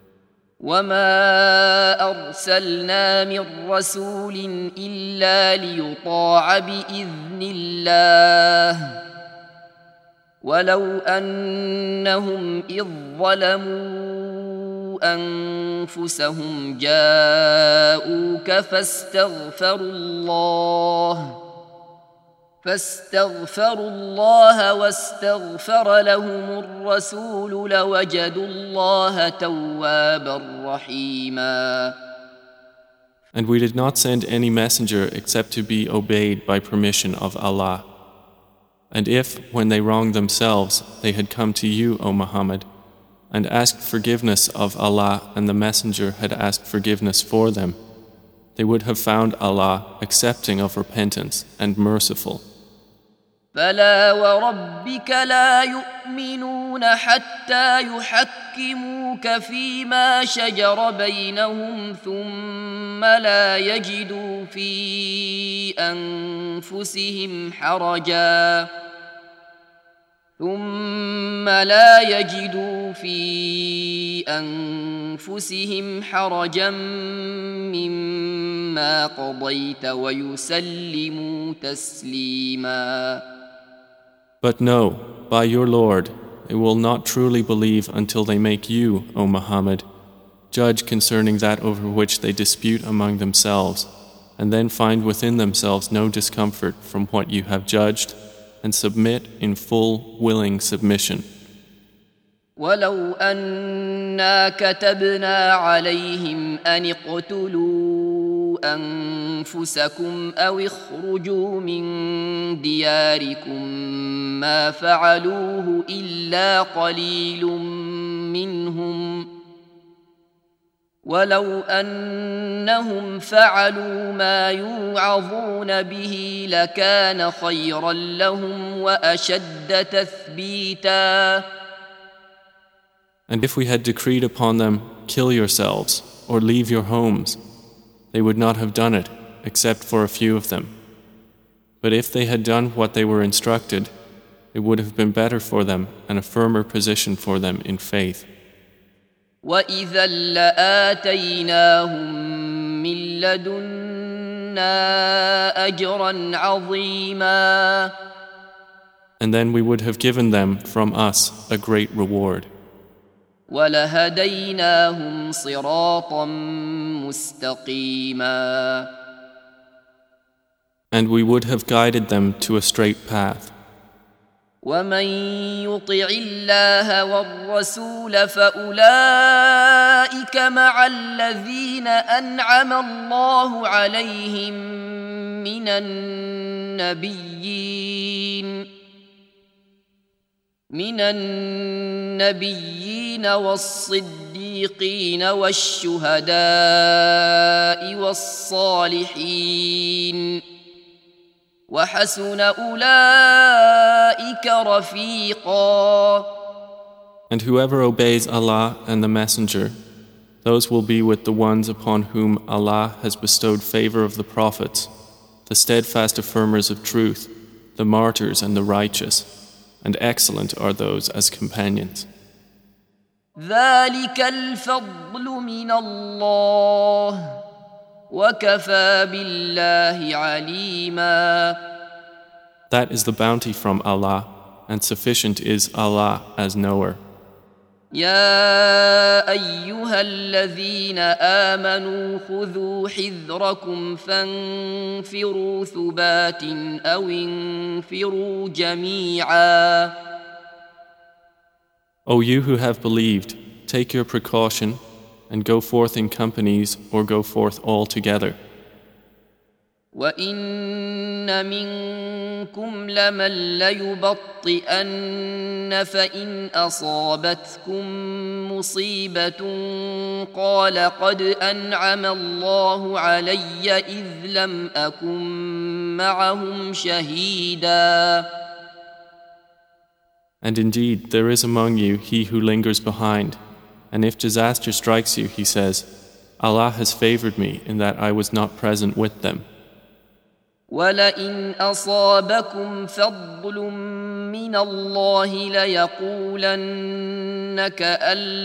Speaker 1: وَمَا أَرْسَلْنَا مِن رَّسُولٍ إِلَّا لِيُطَاعَ بِإِذْنِ اللَّهِ وَلَوْ أَنَّهُمْ إِذ ظَّلَمُوا أَنفُسَهُمْ جَاءُوكَ فاستغفروا الله واستغفر لهم الرسول لوجدوا الله توابا رحيما.
Speaker 2: And we did not send any messenger except to be obeyed by permission of Allah. And if, when they wronged themselves, they had come to you, O Muhammad, and asked forgiveness of Allah and the messenger had asked forgiveness for them, they would have found Allah accepting of repentance and merciful.
Speaker 1: فلا وربك لا يؤمنون حتى يحكموك فيما شجر بينهم ثم لا يجدوا في أنفسهم حرجا مما قضيت ويسلموا تسليما.
Speaker 2: But no, by your Lord, they will not truly believe until they make you, O Muhammad, judge concerning that over which they dispute among themselves, and then find within themselves no discomfort from what you have judged, and submit in full, willing submission.
Speaker 1: ولو أنا كتبنا عليهم أن اقتلوا أنفسكم أو اخرجوا من دياركم ما فعلوه إلا قليل منهم ولو أنهم فعلوا ما يوعظون به لكان خيرا لهم وأشد تثبيتا.
Speaker 2: And if we had decreed upon them, "Kill yourselves," or "Leave your homes," they would not have done it, except for a few of them. But if they had done what they were instructed, it would have been better for them and a firmer position for them in faith.
Speaker 1: وإذا لآتيناهم من لدنا أجرا عظيما.
Speaker 2: And then we would have given them from us a great reward.
Speaker 1: وَلَهَدَيْنَاهُمْ صِرَاطًا مُسْتَقِيمًا.
Speaker 2: And we would have guided them to a straight path.
Speaker 1: وَمَن يُطِعِ اللَّهَ وَالرَّسُولَ فَأُولَئِكَ مَعَ الَّذِينَ أَنْعَمَ اللَّهُ عَلَيْهِم من النبيين والصديقين والشهداء والصالحين وحسن أولئك رفيقا.
Speaker 2: And whoever obeys Allah and the Messenger, those will be with the ones upon whom Allah has bestowed favor of the prophets, the steadfast affirmers of truth, the martyrs and the righteous, and excellent are those as companions.
Speaker 1: ذلك الفضل من الله وكفى بالله عليما.
Speaker 2: That is the bounty from Allah, and sufficient is Allah as knower.
Speaker 1: يا أيها الذين آمنوا خذوا حذركم فانفروا ثبات أو انفروا جميعا.
Speaker 2: O you who have believed, take your precaution and go forth in companies or go forth all together.
Speaker 1: وَإِنَّ مِنكُمْ لَمَن لَّيُبَطِّئَنَّ فَإِنْ أَصَابَتْكُم مُّصِيبَةٌ قَالَ قَدْ أَنْعَمَ اللَّهُ عَلَيَّ إِذْ لَمْ أَكُن مَّعَهُمْ شَهِيدًا.
Speaker 2: And indeed, there is among you he who lingers behind, and if disaster strikes you, he says, Allah has favored me in that I was not present with them.
Speaker 1: وَلَئِنْ أَصَابَكُمْ فَضْلٌ مِّنَ اللَّهِ لَيَقُولَنَّ كَأَن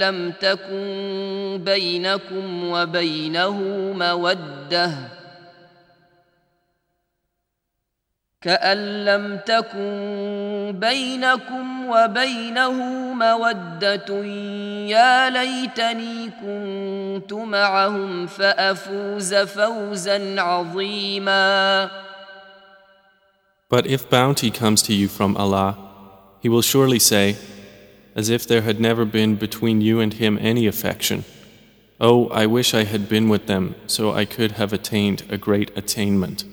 Speaker 1: لَّمْ تَكُن بَيْنَكُمْ وَبَيْنَهُ مَوَدَّةٌ يَا لَيْتَنِي كُنتُ مَعَهُمْ فَأَفُوزَ فَوْزًا عَظِيمًا.
Speaker 2: But if bounty comes to you from Allah, He will surely say, as if there had never been between you and Him any affection, Oh, I wish I had been with them so I could have attained a great attainment.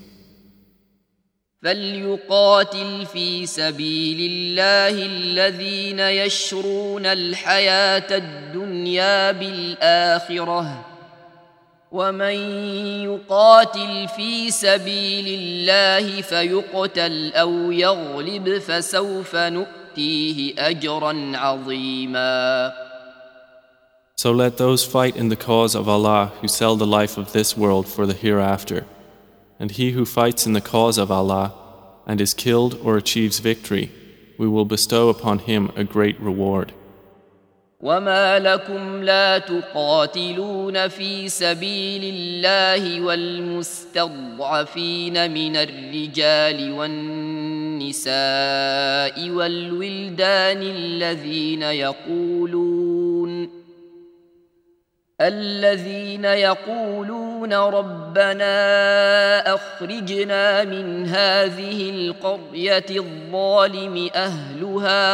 Speaker 1: فَلْيُقَاتِلْ فِي سَبِيلِ اللَّهِ الَّذِينَ يَشْرُونَ الْحَيَاةَ الدُّنْيَا بِالْآخِرَةِ وَمَن يُقَاتِلْ فِي سَبِيلِ اللَّهِ فَيُقْتَلْ أَوْ يَغْلِبْ فَسَوْفَ نُؤْتِيهِ أَجْرًا عَظِيمًا.
Speaker 2: So let those fight in the cause of Allah who sell the life of this world for the hereafter. And he who fights in the cause of Allah and is killed or achieves victory, we will bestow upon him a great reward.
Speaker 1: وَمَا لَكُمْ لَا تُقَاتِلُونَ فِي سَبِيلِ اللَّهِ وَالْمُسْتَضْعَفِينَ مِنَ الرِّجَالِ وَالنِّسَاءِ وَالْوِلْدَانِ الذين يقولون ربنا أخرجنا من هذه القرية الظالم أهلها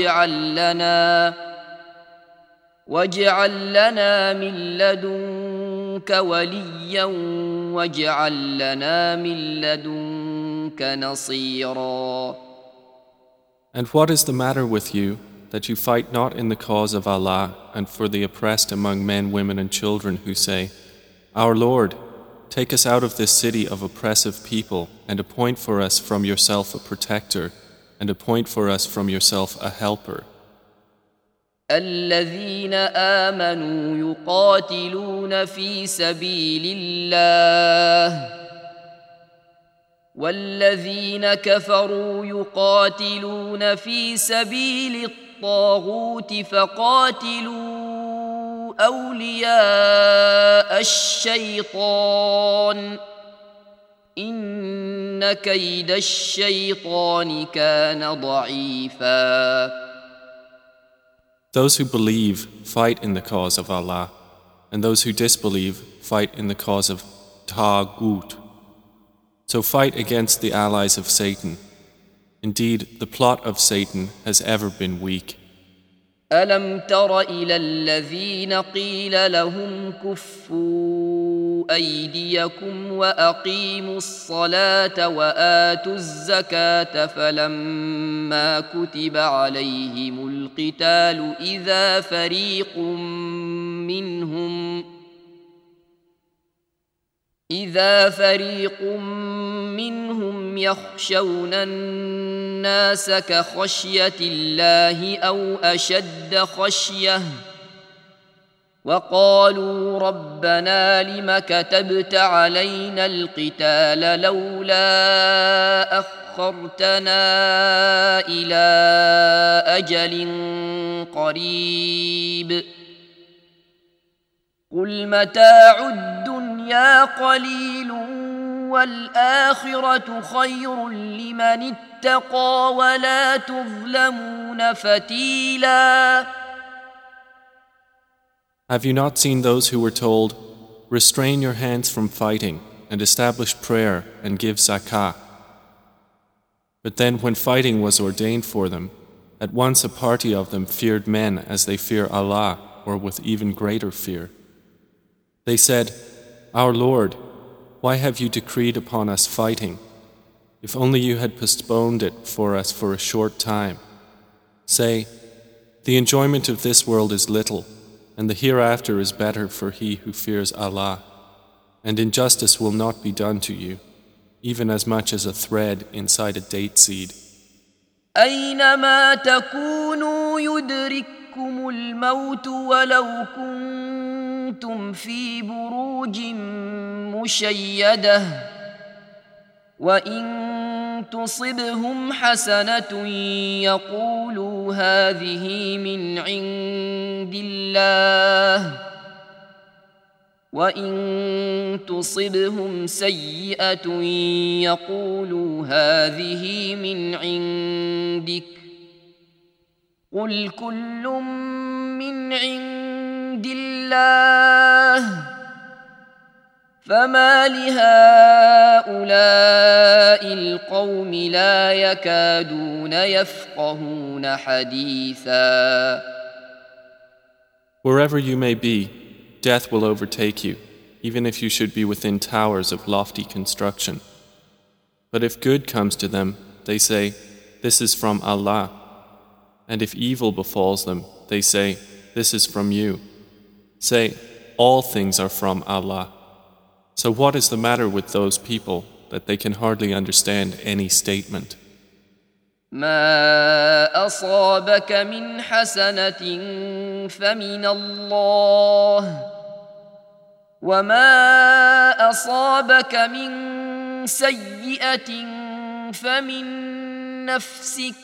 Speaker 1: واجعل لنا من لدنك وليا واجعل لنا من لدنك نصيرا.
Speaker 2: And what is the matter with you, that you fight not in the cause of Allah and for the oppressed among men, women and children who say, Our Lord, take us out of this city of oppressive people and appoint for us from yourself a protector and appoint for us from yourself a helper.
Speaker 1: الذين آمنوا يقاتلون في سبيل الله والذين كفروا يقاتلون في سبيل الطاغوت فقاتلوا أولياء الشيطان إن كيد الشيطان كان ضعيفا.
Speaker 2: Those who believe fight in the cause of Allah, and those who disbelieve fight in the cause of Taghut. So fight against the allies of Satan. Indeed, the plot of Satan has ever been weak.
Speaker 1: ألم تر إلى الذين قيل لهم كفوا أيديكم وأقيموا الصلاة وآتوا الزكاة فلما كتب عليهم القتال إذا فريق منهم يخشون الناس كخشية الله أو أشد خشية وقالوا ربنا لم كتبت علينا القتال لولا أخرتنا إلى أجل قريب قل متاع الدنيا قليل والآخرة خير لمن اتقى ولا تظلمون فتيلا.
Speaker 2: Have you not seen those who were told, restrain your hands from fighting and establish prayer and give zakah? But then when fighting was ordained for them, at once a party of them feared men as they fear Allah or with even greater fear. They said, Our Lord, why have you decreed upon us fighting? If only you had postponed it for us for a short time. Say, the enjoyment of this world is little, and the hereafter is better for he who fears Allah, and injustice will not be done to you, even as much as a thread inside a date seed.
Speaker 1: أينما تكونوا يدرككم الموت ولو كنتم في بروج مشيدة وإن تصبهم حسنة يقولوا هذه من عند الله وإن تصبهم سيئة يقولوا هذه من عندك قل كل من عند الله فما لهؤلاء القوم لا يكادون يفقهون حديثا.
Speaker 2: Wherever you may be, death will overtake you, even if you should be within towers of lofty construction. But if good comes to them, they say, This is from Allah. And if evil befalls them, they say, This is from you. Say, all things are from Allah. So what is the matter with those people that they can hardly understand any statement?
Speaker 1: ما أصابك من حسنة فمن الله وما أصابك من سيئة فمن نفسك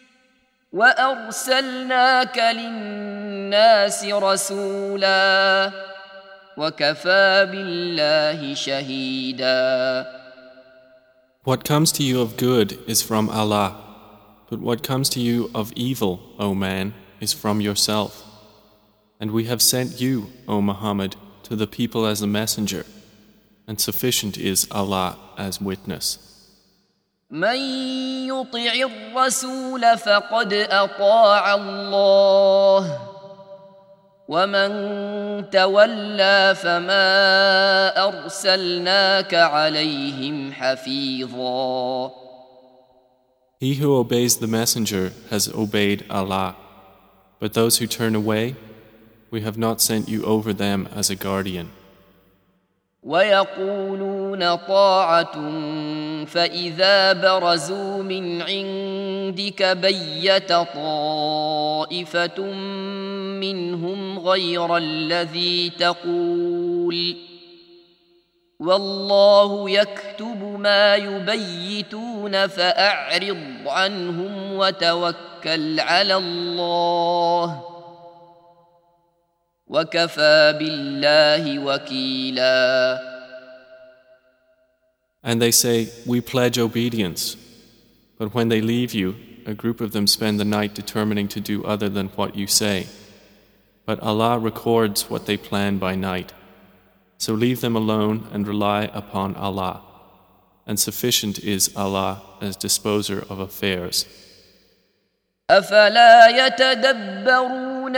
Speaker 1: وأرسلناك للناس رسولا وكفى بالله شهيدا.
Speaker 2: What comes to you of good is from Allah, but what comes to you of evil, O man, is from yourself. And we have sent you, O Muhammad, to the people as a messenger, and sufficient is Allah as witness.
Speaker 1: من يطع الرسول فقد أطاع الله ومن تولى فما أرسلناك عليهم حفيظا.
Speaker 2: He who obeys the messenger has obeyed Allah, but those who turn away, we have not sent you over them as a guardian.
Speaker 1: ويقولون طاعة فإذا برزوا من عندك بيت طائفة منهم غير الذي تقول والله يكتب ما يبيتون فأعرض عنهم وتوكل على الله وكفى بالله وكيلا.
Speaker 2: And they say, "We pledge obedience." But when they leave you, a group of them spend the night determining to do other than what you say. But Allah records what they plan by night. So leave them alone and rely upon Allah. And sufficient is Allah as disposer of affairs.
Speaker 1: أفلا يتدبرون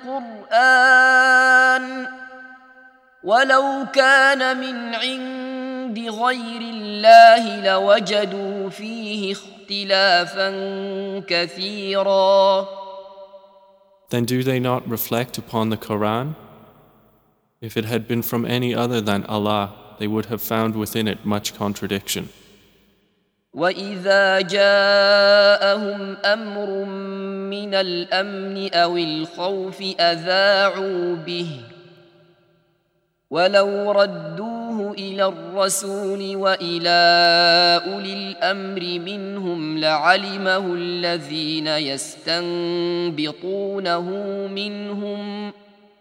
Speaker 1: القرآن ولو كان من عند غير الله لوجدوا فيه اختلافا كثيرا.
Speaker 2: Then do they not reflect upon the Quran? If it had been from any other than Allah, they would have found within it much contradiction.
Speaker 1: وَإِذَا جَاءَهُمْ أَمْرٌ مِّنَ الْأَمْنِ أَوِ الْخَوْفِ أَذَاعُوا بِهِ وَلَوْ رَدُّوهُ إِلَى الرَّسُولِ وَإِلَى أُولِي الْأَمْرِ مِنْهُمْ لَعَلِمَهُ الَّذِينَ يَسْتَنبِطُونَهُ مِنْهُمْ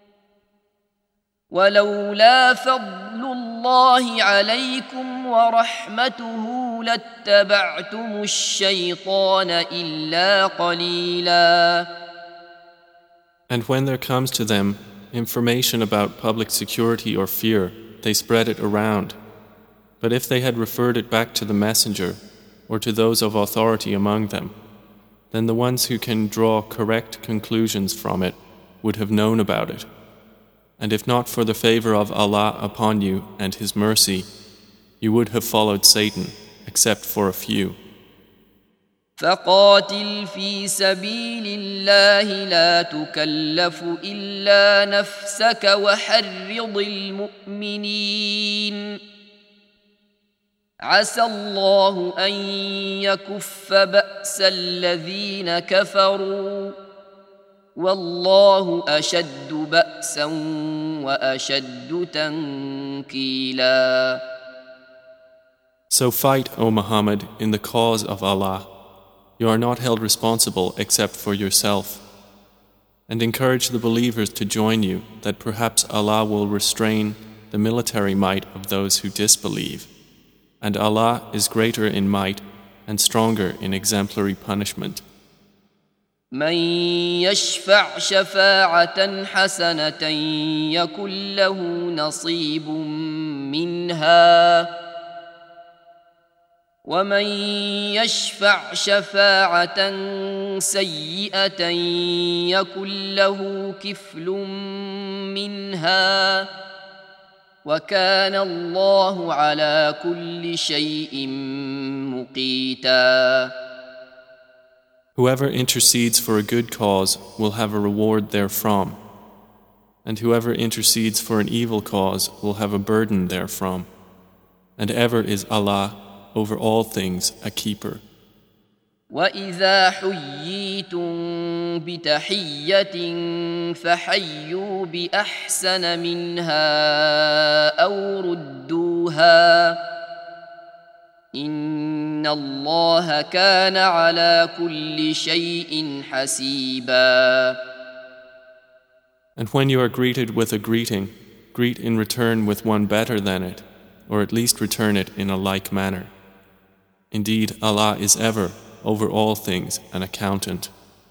Speaker 1: ولولا فضل الله عليكم ورحمته لاتبعتم الشيطان إلا قليلا.
Speaker 2: And when there comes to them information about public security or fear, they spread it around. But if they had referred it back to the messenger or to those of authority among them, then the ones who can draw correct conclusions from it would have known about it. And if not for the favor of Allah upon you and His mercy, you would have followed Satan, except for a few.
Speaker 1: فقاتل في سبيل الله لا تكلف إلا نفسك وحرض المؤمنين عسى الله أن يكف بأس الذين كفروا والله أشد بأسا وأشد تنكيلا.
Speaker 2: So fight, O Muhammad, in the cause of Allah. You are not held responsible except for yourself. And encourage the believers to join you, that perhaps Allah will restrain the military might of those who disbelieve. And Allah is greater in might and stronger in exemplary punishment.
Speaker 1: من يشفع شفاعة حسنة يكن له نصيب منها ومن يشفع شفاعة سيئة يكن له كفل منها وكان الله على كل شيء مقيتا.
Speaker 2: Whoever intercedes for a good cause will have a reward therefrom, and whoever intercedes for an evil cause will have a burden therefrom, and ever is Allah over all things a keeper.
Speaker 1: وَإِذَا حُيِّيتُم بِتَحِيَّةٍ فَحَيُّوا بِأَحْسَنَ مِنْهَا أَوْ رُدُّوهَا إِنَّ اللَّهَ كَانَ عَلَى كُلِّ شَيْءٍ حَسِيبًا.
Speaker 2: And when you are greeted with a greeting, greet in return with one better than it, or at least return it in a like manner. Indeed, Allah is ever, over all things, an accountant.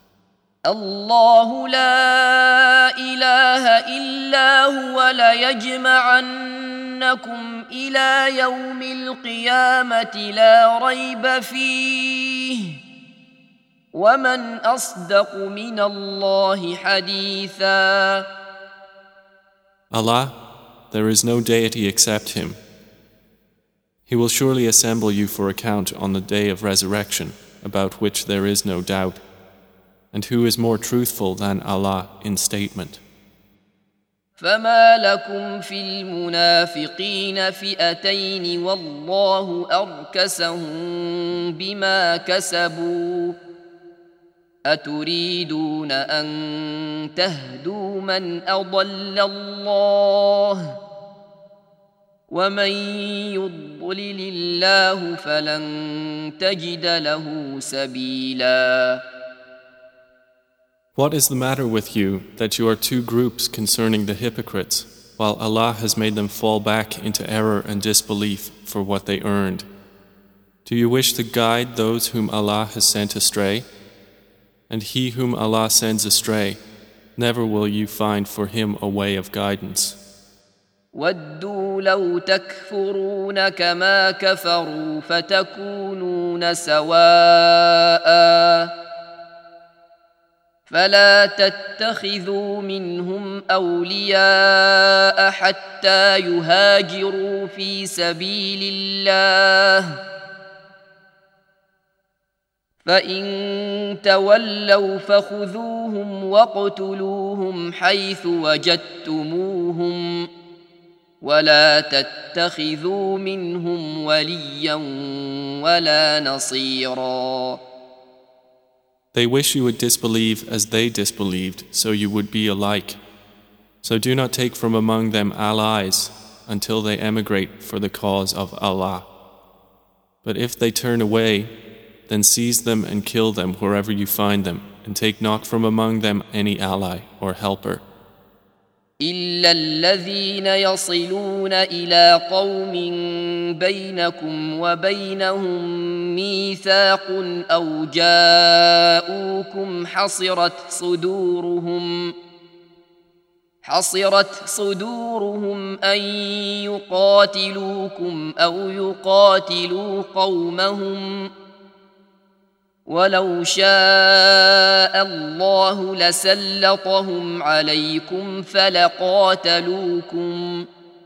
Speaker 1: الله لا إله إلا هو ليجمعنكم إلى يوم القيامة لا ريب فيه ومن أصدق من الله حديثا.
Speaker 2: Allah, there is no deity except Him. He will surely assemble you for account on the day of resurrection, about which there is no doubt. And who is more truthful than Allah in statement?
Speaker 1: فما لكم في المنافقين فئتين والله أركسهم بما كسبوا أتريدون أن تهدوا من أضل الله ومن يضلل الله فلن تجد له سبيلا.
Speaker 2: What is the matter with you that you are two groups concerning the hypocrites, while Allah has made them fall back into error and disbelief for what they earned? Do you wish to guide those whom Allah has sent astray? And he whom Allah sends astray, never will you find for him a way of guidance.
Speaker 1: وَدُّوا لَوْ تَكْفُرُونَ كَمَا كَفَرُوا فَتَكُونُونَ سَوَاءً فلا تتخذوا منهم أولياء حتى يهاجروا في سبيل الله فإن تولوا فخذوهم واقتلوهم حيث وجدتموهم ولا تتخذوا منهم وليا ولا نصيرا.
Speaker 2: They wish you would disbelieve as they disbelieved, so you would be alike. So do not take from among them allies until they emigrate for the cause of Allah. But if they turn away, then seize them and kill them wherever you find them, and take not from among them any ally or helper.
Speaker 1: إلا الذين يصلون إلى قوم بينكم وبينهم ميثاق أو جاءوكم حصرت صدورهم أن يقاتلوكم أو يقاتلوا قومهم ولو شاء الله لسلطهم عليكم فلقاتلوكم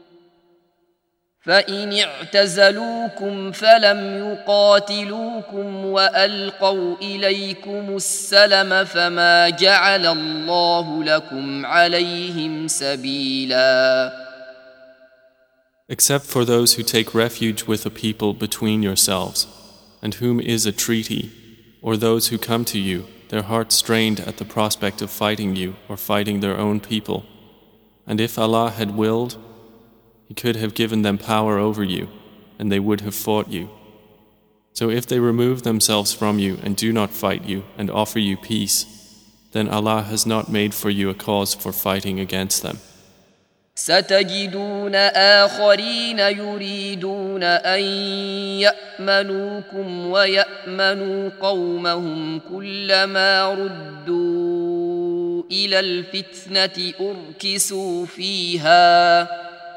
Speaker 1: فإن اعتزلوكم فلم يقاتلوكم وألقوا إليكم السلم فما جعل الله لكم عليهم سبيلا.
Speaker 2: Except for those who take refuge with a people between yourselves, and whom is a treaty, or those who come to you, their hearts strained at the prospect of fighting you or fighting their own people. And if Allah had willed, He could have given them power over you, and they would have fought you. So if they remove themselves from you and do not fight you and offer you peace, then Allah has not made for you a cause for fighting against them.
Speaker 1: ستجدون آخرين يريدون أن يأمنوكم ويأمنوا قومهم كلما ردوا إلى الفتنة أركسوا فيها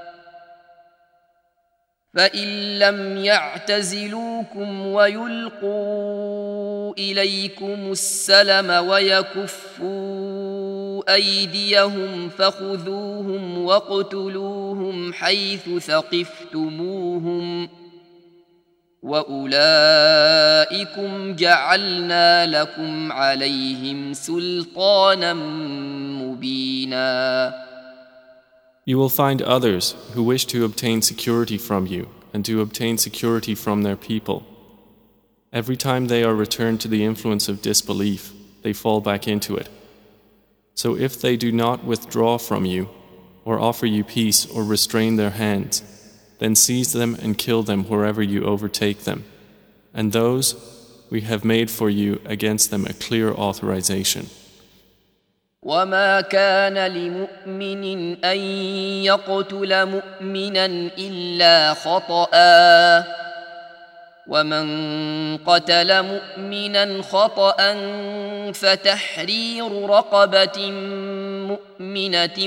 Speaker 1: فإن لم يعتزلوكم ويلقوا إليكم السلم ويكفوا أيديهم فخذوهم واقتلوهم حيث ثقفتموهم وأولئكم جعلنا لكم عليهم سلطانا مبينا.
Speaker 2: You will find others who wish to obtain security from you and to obtain security from their people. Every time they are returned to the influence of disbelief, they fall back into it. So if they do not withdraw from you, or offer you peace or restrain their hands, then seize them and kill them wherever you overtake them. And those we have made for you against them a clear authorization.
Speaker 1: وما كان لمؤمن أن يقتل مؤمنا إلا خطأ ومن قتل مؤمنا خطأ فتحرير رقبة مؤمنة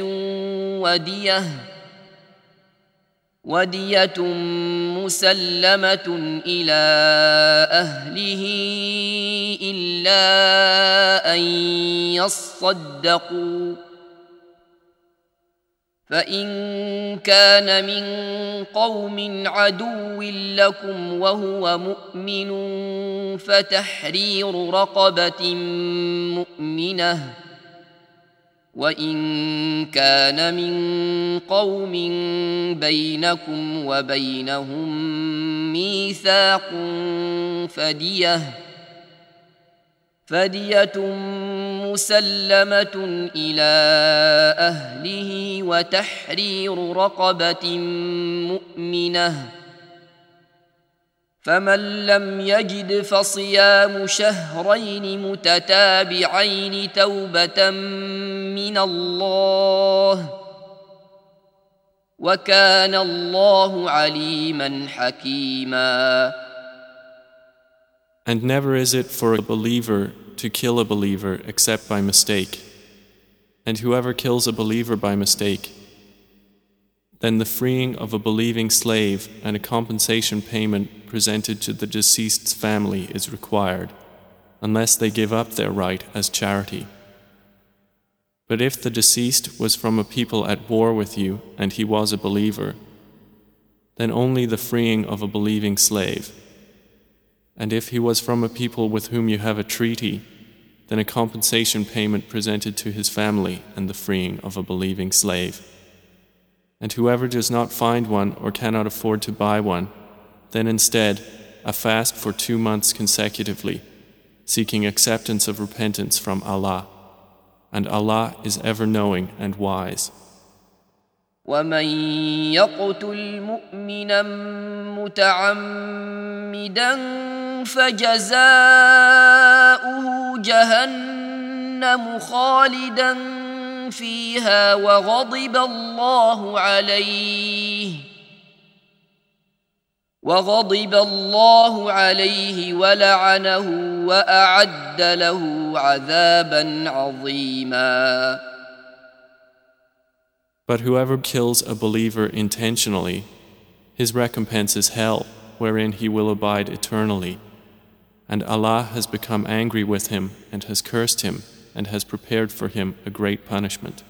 Speaker 1: ودية مسلمة إلى أهله إلا أن يصدقوا فإن كان من قوم عدو لكم وهو مؤمن فتحرير رقبة مؤمنة وإن كان من قوم بينكم وبينهم ميثاق فدية مسلمة إلى أهله وتحرير رقبة مؤمنة فمن لم يجد فصيام شهرين متتابعين توبة من الله وكان الله عليما حكيما.
Speaker 2: And never is it for a believer to kill a believer except by mistake. And whoever kills a believer by mistake, then the freeing of a believing slave and a compensation payment presented to the deceased's family is required, unless they give up their right as charity. But if the deceased was from a people at war with you and he was a believer, then only the freeing of a believing slave. And if he was from a people with whom you have a treaty, then a compensation payment presented to his family and the freeing of a believing slave. And whoever does not find one or cannot afford to buy one, then instead a fast for 2 months consecutively, seeking acceptance of repentance from Allah. And Allah is ever knowing and wise.
Speaker 1: ومن يقتل مؤمنا متعمدا فجزاؤه جهنم خالدا فيها وغضب الله عليه ولعنه وأعد له عذابا عظيما.
Speaker 2: But whoever kills a believer intentionally, his recompense is hell, wherein he will abide eternally. And Allah has become angry with him and has cursed him and has prepared for him a great punishment.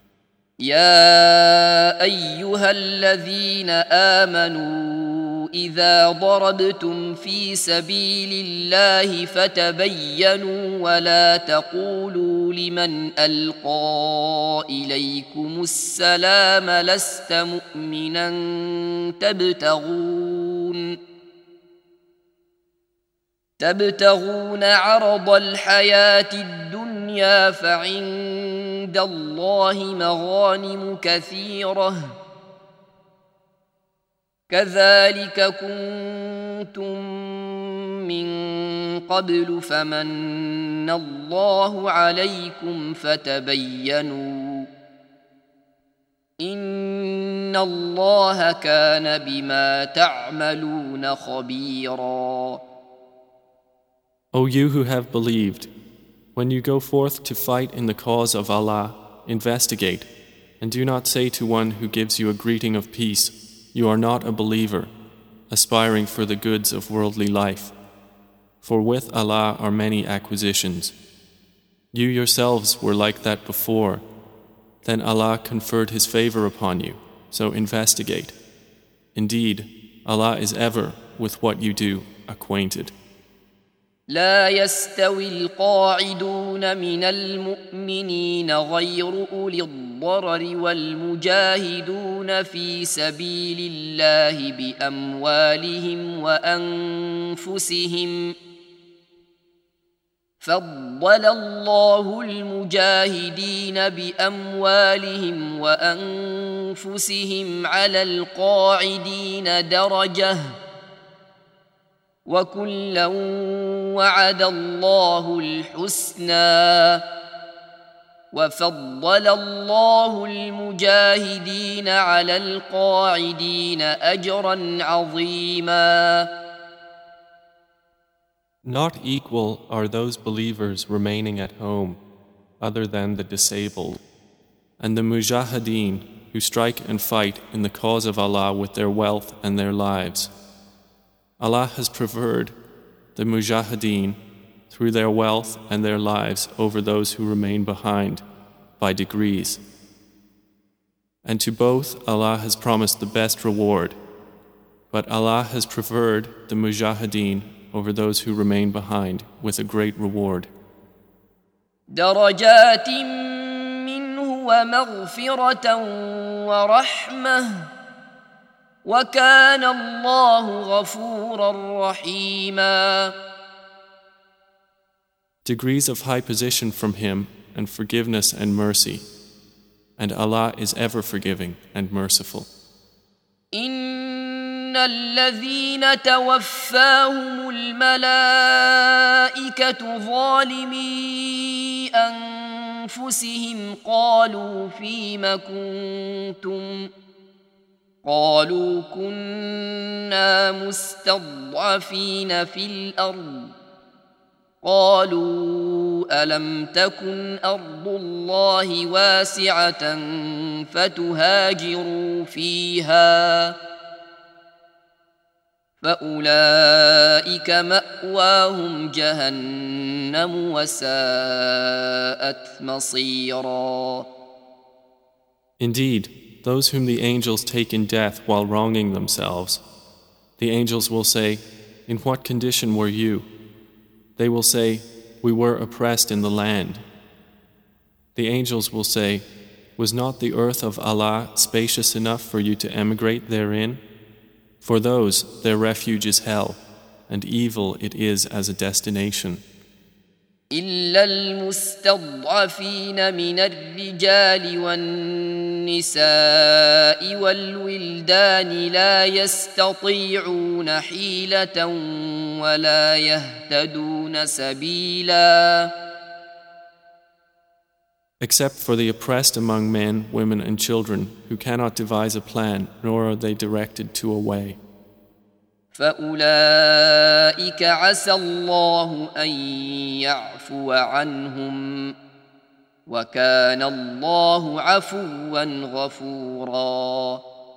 Speaker 1: يا أيها الذين آمنوا إذا ضربتم في سبيل الله فتبينوا ولا تقولوا لمن ألقى إليكم السلام لست مؤمنا تبتغون عرض الحياة الدنيا فعند الله مغانم كثيرة كذلك كنتم من قبل فمن الله عليكم فتبينوا إن الله كان بما تعملون خبيرا.
Speaker 2: O you who have believed, when you go forth to fight in the cause of Allah, investigate, and do not say to one who gives you a greeting of peace, you are not a believer, aspiring for the goods of worldly life. For with Allah are many acquisitions. You yourselves were like that before. Then Allah conferred His favor upon you, so investigate. Indeed, Allah is ever with what you do acquainted.
Speaker 1: لا يستوي القاعدون من المؤمنين غير أولي الضرر والمجاهدون في سبيل الله بأموالهم وأنفسهم فضل الله المجاهدين بأموالهم وأنفسهم على القاعدين درجة وكلا وعد الله الحسنى وفضل الله المجاهدين على القاعدين أجرا عظيما.
Speaker 2: Not equal are those believers remaining at home, other than the disabled, and the mujahideen who strike and fight in the cause of Allah with their wealth and their lives. Allah has preferred the mujahideen through their wealth and their lives over those who remain behind by degrees. And to both Allah has promised the best reward, but Allah has preferred the mujahideen over those who remain behind with a great reward.
Speaker 1: درجات منه ومغفرة ورحمة وكان الله غفورا رحيما.
Speaker 2: Degrees of high position from Him and forgiveness and mercy, and Allah is ever forgiving and merciful.
Speaker 1: إن الذين توفاهم الملائكة ظالمي أنفسهم قالوا فيم كنتم قالوا كنا مستضعفين في الأرض قالوا ألم تكن أرض الله واسعة فتهاجروا فيها فأولئك مأواهم جهنم وساءت مصيرا.
Speaker 2: Indeed, those whom the angels take in death while wronging themselves, the angels will say, "In what condition were you?" They will say, "We were oppressed in the land." The angels will say, "Was not the earth of Allah spacious enough for you to emigrate therein? For those, their refuge is hell, and evil it is as a destination.
Speaker 1: إلا المستضعفين من الرجال والنساء والولدان لا يستطيعون حيلة ولا يهتدون سبيلا.
Speaker 2: Except for the oppressed among men, women and children who cannot devise a plan nor are they directed to a way.
Speaker 1: فأولئك عسى الله أن يعفو عنهم وكان الله عفوا غفورا.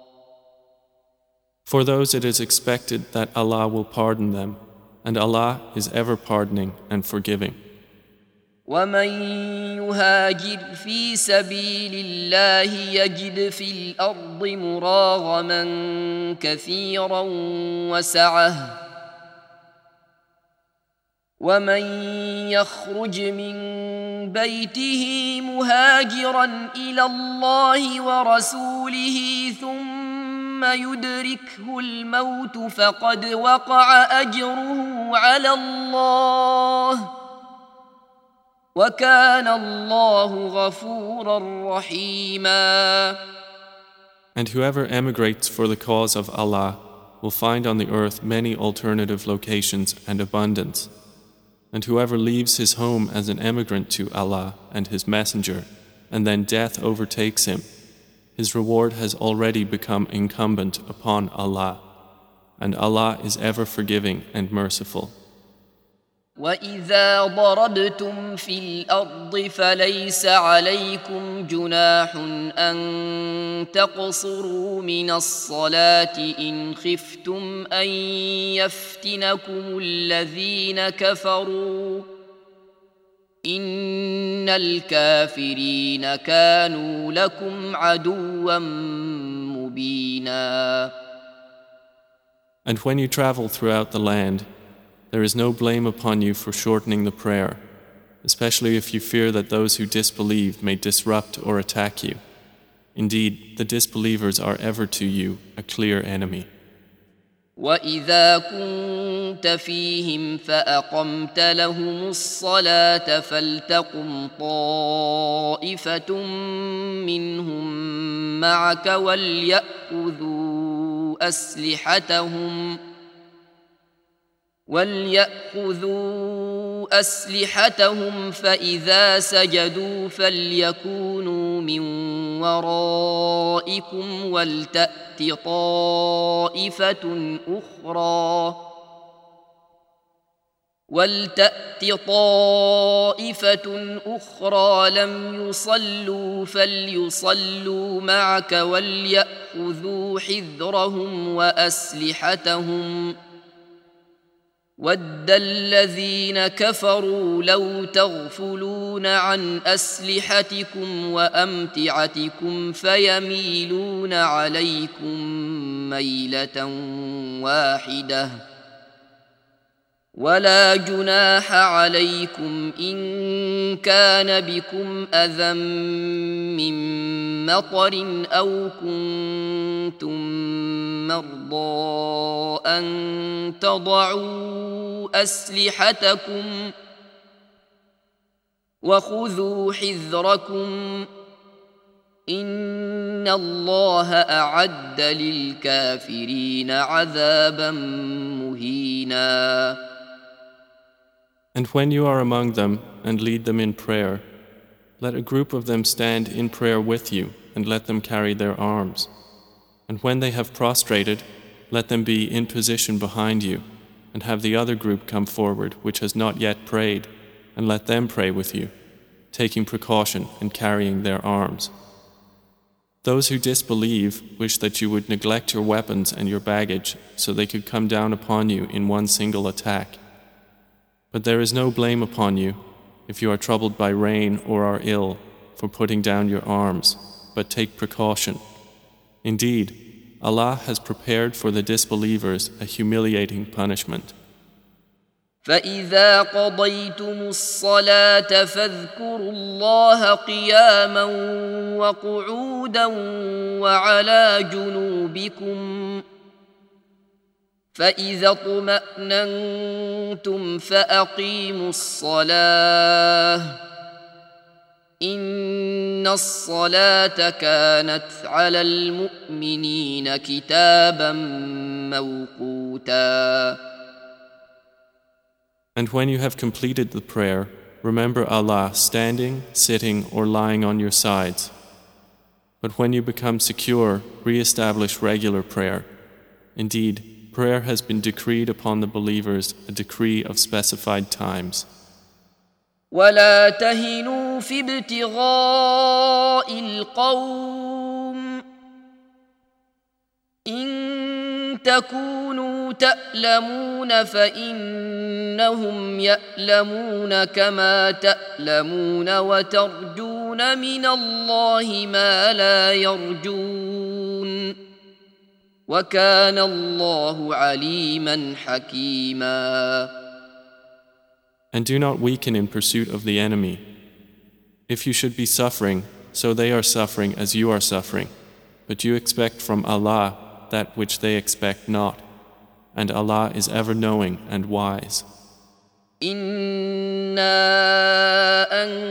Speaker 2: For those it is expected that Allah will pardon them, and Allah is ever pardoning and forgiving.
Speaker 1: ومن يهاجر في سبيل الله يجد في الأرض مراغما كثيرا وسعة ومن يخرج من بيته مهاجرا إلى الله ورسوله ثم يدركه الموت فقد وقع أجره على الله وَكَانَ اللَّهُ غَفُورًا رَحِيمًا.
Speaker 2: And whoever emigrates for the cause of Allah will find on the earth many alternative locations and abundance. And whoever leaves his home as an emigrant to Allah and His Messenger, and then death overtakes him, his reward has already become incumbent upon Allah, and Allah is ever forgiving and merciful.
Speaker 1: وَإِذَا ضَرَبْتُمْ فِي الْأَرْضِ فَلَيْسَ عَلَيْكُمْ جُنَاحٌ أَن تَقْصُرُوا مِنَ الصَّلَاةِ إِنْ خِفْتُمْ أَن يَفْتِنَكُمُ الَّذِينَ كَفَرُوا إِنَّ الْكَافِرِينَ كَانُوا لَكُمْ عَدُوًّا مُبِينًا.
Speaker 2: And when you travel throughout the land, there is no blame upon you for shortening the prayer, especially if you fear that those who disbelieve may disrupt or attack you. Indeed, the disbelievers are ever to you a clear enemy.
Speaker 1: وَإِذَا كُنْتَ فِيهِمْ فَأَقَمْتَ لَهُمُ الصَّلَاةَ فَلْتَقُمْ طَائِفَةٌ مِّنْهُمْ مَعَكَ وليأخذوا أسلحتهم فإذا سجدوا فليكونوا من ورائكم ولتأت طائفة أخرى لم يصلوا فليصلوا معك وليأخذوا حذرهم وأسلحتهم وَدَّ الَّذِينَ كَفَرُوا لَوْ تَغْفُلُونَ عَنْ أَسْلِحَتِكُمْ وَأَمْتِعَتِكُمْ فَيَمِيلُونَ عَلَيْكُمْ مَيْلَةً وَاحِدَةً وَلَا جُنَاحَ عَلَيْكُمْ إِن كَانَ بِكُمْ أَذًى مِّن مَّطَرٍ أَوْ كُنتُم مَّرْضَىٰ أَن تَضَعُوا أَسْلِحَتَكُمْ وَخُذُوا حِذْرَكُمْ إن الله أعد للكافرين عذابا مهينا.
Speaker 2: And when you are among them and lead them in prayer, let a group of them stand in prayer with you and let them carry their arms. And when they have prostrated, let them be in position behind you and have the other group come forward which has not yet prayed and let them pray with you, taking precaution and carrying their arms. Those who disbelieve wish that you would neglect your weapons and your baggage so they could come down upon you in one single attack. But there is no blame upon you if you are troubled by rain or are ill for putting down your arms, but take precaution. Indeed, Allah has prepared for the disbelievers a humiliating punishment.
Speaker 1: فإذا قضيتم الصلاة فاذكروا الله قياما وقعودا وعلى جنوبكم فإذا اطمأننتم فأقيموا الصلاة إن الصلاة كانت على المؤمنين كتابا موقوتا.
Speaker 2: And when you have completed the prayer, remember Allah standing, sitting, or lying on your sides. But when you become secure, re-establish regular prayer. Indeed, prayer has been decreed upon the believers, a decree of specified times.
Speaker 1: ولا تهنوا في ابتغاء القوم إن تكونوا تألمون فإنهم يألمون كما تألمون وترجون من الله ما لا يرجون وكان الله عليما حكيما.
Speaker 2: And do not weaken in pursuit of the enemy. If you should be suffering, so they are suffering as you are suffering. But you expect from Allah that which they expect not. And Allah is ever knowing and wise.
Speaker 1: إنا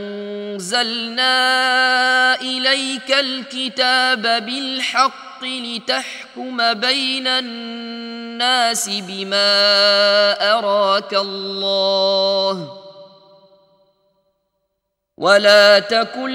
Speaker 1: أنزلنا إليك الكتاب بالحق لتحكم بين الناس بما أراك الله ولا تكن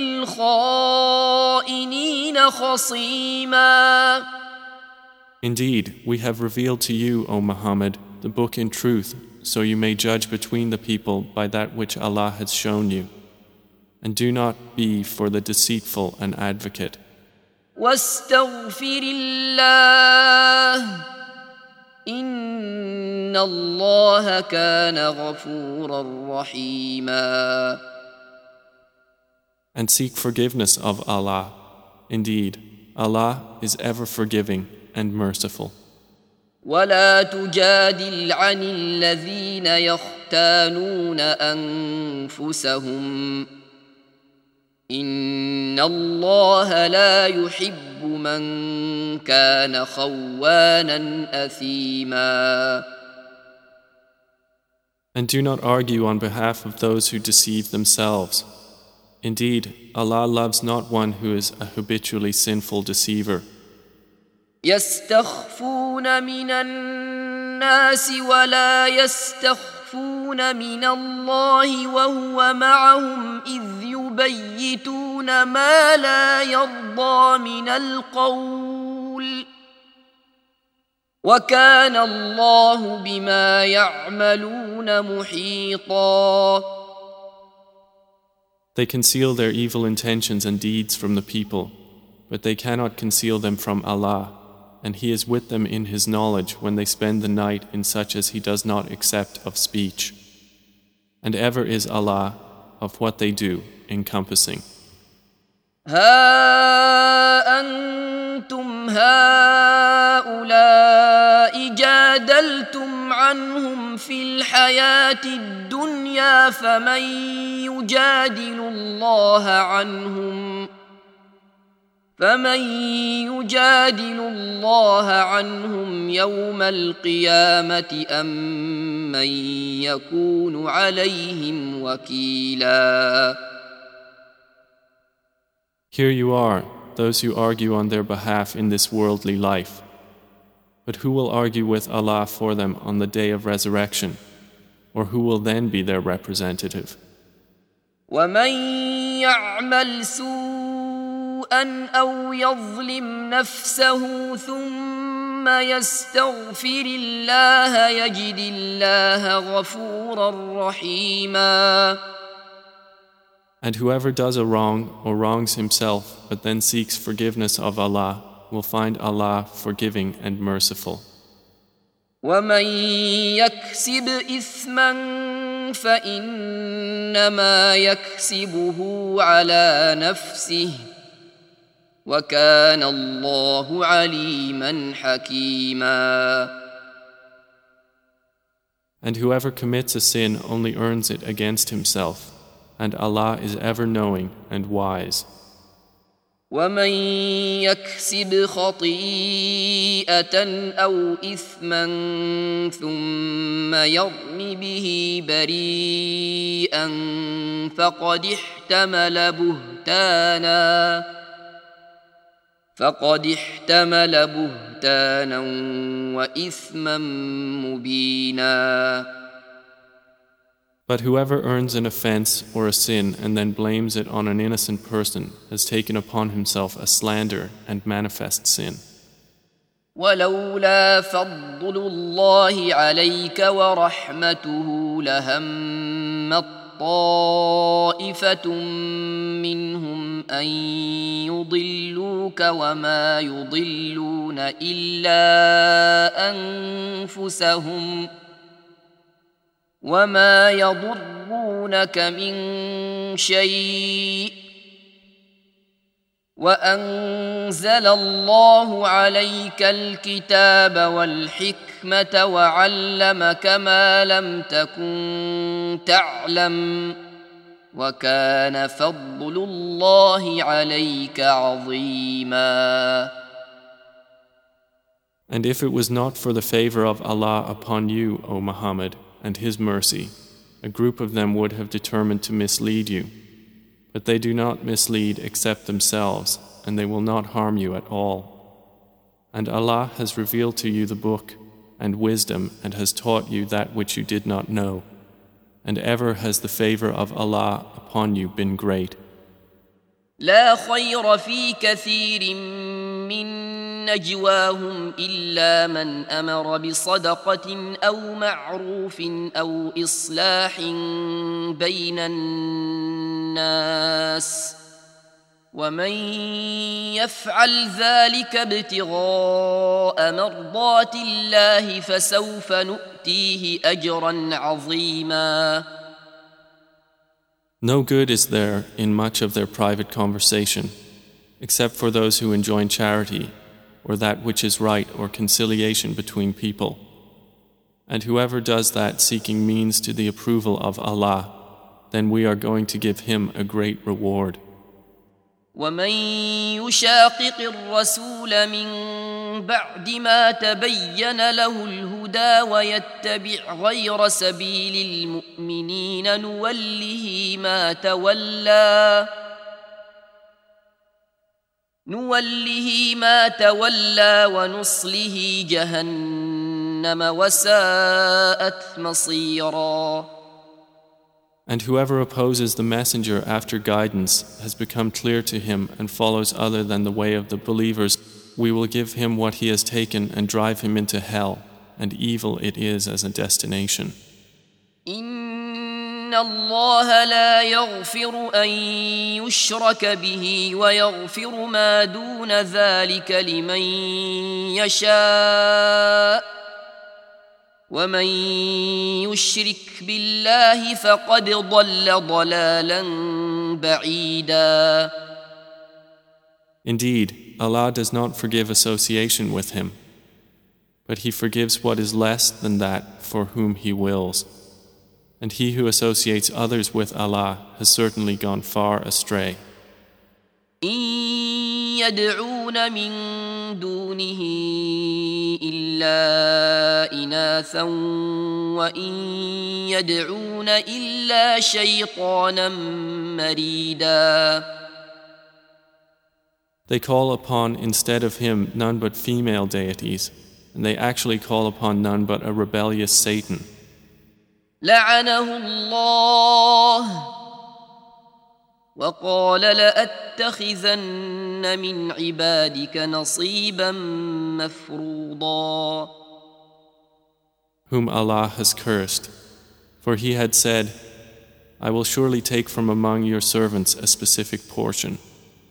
Speaker 1: للخائنين خصيما.
Speaker 2: Indeed, we have revealed to you, O Muhammad, the book in truth, so you may judge between the people by that which Allah has shown you. And do not be for the deceitful an advocate.
Speaker 1: واستغفر الله إن الله كان غفورا رحيما.
Speaker 2: And seek forgiveness of Allah. Indeed, Allah is ever forgiving and merciful.
Speaker 1: ولا تجادل عن الذين يختانون أنفسهم إن الله لا يحب من كان خوانا أثيما.
Speaker 2: And do not argue on behalf of those who deceive themselves. Indeed, Allah loves not one who is a habitually sinful deceiver.
Speaker 1: يستخفون من الناس ولا يستخفون من الله وهو معهم إذ يبيتون ما لا يرضى من القول وكان الله بما يعملون محيطا.
Speaker 2: They conceal their evil intentions and deeds from the people, but they cannot conceal them from Allah. And He is with them in His knowledge when they spend the night in such as He does not accept of speech. And ever is Allah of what they do encompassing.
Speaker 1: ها أنتم هؤلاء جادلتم عنهم في الحياة الدنيا فمن يجادل الله عنهم يوم القيامة أم من يكون عليهم وكيلا.
Speaker 2: Here you are, those who argue on their behalf in this worldly life. But who will argue with Allah for them on the day of resurrection? Or who will then be their representative?
Speaker 1: ومن يعمل سوءا أو يظلم نفسه ثم يستغفر الله يجد الله غفورا رحيما.
Speaker 2: And whoever does a wrong or wrongs himself but then seeks forgiveness of Allah will find Allah forgiving and merciful.
Speaker 1: ومن يكسب إثما فإنما يكسبه على نفسه وكان الله عليما حكيما.
Speaker 2: And whoever commits a sin only earns it against himself, and Allah is ever knowing and wise.
Speaker 1: ومن يكسب خطيئة أو إثما ثم يرم به بريئا فقد احتمل بهتانا وإثما مبينا.
Speaker 2: But whoever earns an offense or a sin and then blames it on an innocent person has taken upon himself a slander and manifest sin.
Speaker 1: ولولا فضل الله عليك ورحمته لهمت طائفة منهم أن يضلوك وما يضلون إلا أنفسهم وما يضرونك من شيء وأنزل الله عليك الكتاب والحكمة وعلمك ما لم تكن تعلم وكان فضل الله عليك عظيما.
Speaker 2: And if it was not for the favor of Allah upon you, O Muhammad, and His mercy, a group of them would have determined to mislead you. But they do not mislead except themselves, and they will not harm you at all. And Allah has revealed to you the book and wisdom and has taught you that which you did not know. And ever has the favor of Allah upon you been great.
Speaker 1: لا خير في كثير من نجواهم إلا من أمر بصدقة أو معروف أو إصلاح بين الناس ومن يفعل ذلك ابتغاء مرضات الله فسوف نؤتيه أجرا عظيما.
Speaker 2: No good is there in much of their private conversation, except for those who enjoin charity, or that which is right or conciliation between people. And whoever does that seeking means to the approval of Allah, then we are going to give him a great reward.
Speaker 1: ومن يشاقق الرسول من بعد ما تبين له الهدى ويتبع غير سبيل المؤمنين نوله ما تولى ونصله جهنم وساءت مصيرا.
Speaker 2: And whoever opposes the messenger after guidance has become clear to him and follows other than the way of the believers, we will give him what he has taken and drive him into hell, and evil it is as a destination.
Speaker 1: إن الله لا يغفر أن يشرك به ويغفر ما دون ذلك لمن يشاء ومن يشرك بالله فقد ضل ضلالا بعيدا.
Speaker 2: Indeed, Allah does not forgive association with him, but He forgives what is less than that for whom He wills. And he who associates others with Allah has certainly gone far astray.
Speaker 1: إن يدعون من دونه إلا إناثا وإن يدعون إلا شيطانا مريدا.
Speaker 2: They call upon instead of him none but female deities, and they actually call upon none but a rebellious Satan.
Speaker 1: لعنه الله وقال لأتخذن من عبادك نصيبا مفروضا.
Speaker 2: Whom Allah has cursed, for he had said, I will surely take from among your servants a specific portion.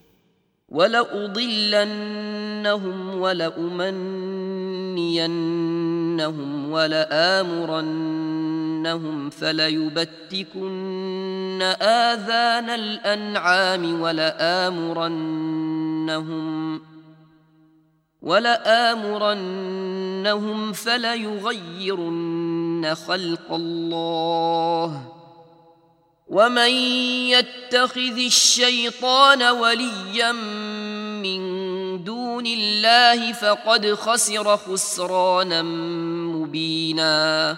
Speaker 1: وَلَأُضِلَّنَّهُمْ وَلَأُمَنِّيَنَّهُمْ وَلَآمُرَنَّهُمْ فَلَيُبَتِّكُنَّ آذَانَ الْأَنْعَامِ وَلَآمُرَنَّهُمْ فَلَيُغَيِّرُنَّ خَلْقَ اللَّهِ ومن يتخذ الشيطان وليا من دون الله فقد خسر خسرانا مبينا.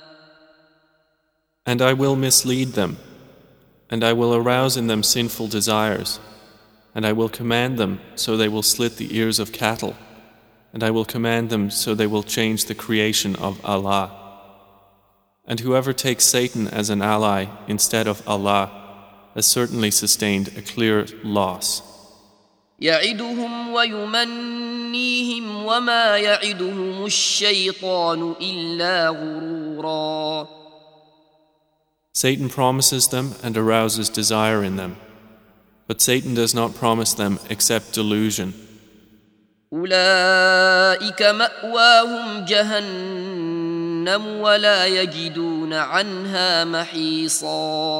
Speaker 2: And I will mislead them, and I will arouse in them sinful desires, and I will command them so they will slit the ears of cattle, and I will command them so they will change the creation of Allah. And whoever takes Satan as an ally instead of Allah has certainly sustained a clear loss.
Speaker 1: يعدهم ويمنيهم وما يعدهم الشيطان إلا غرورا.
Speaker 2: Satan promises them and arouses desire in them, but Satan does not promise them except delusion.
Speaker 1: أولئك مأواهم جهنم ولا يجدون عنها محيصا.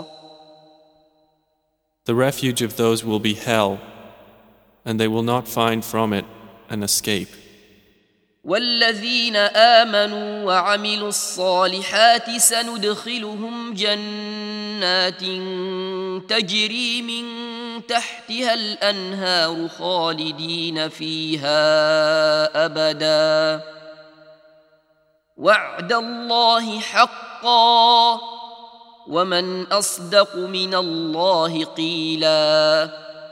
Speaker 2: The refuge of those will be hell, and they will not find from it an escape.
Speaker 1: والذين آمنوا وعملوا الصالحات سندخلهم جنات تجري من تحتها الأنهار خالدين فيها أبدا وعد الله حقا ومن أصدق من الله قيلا.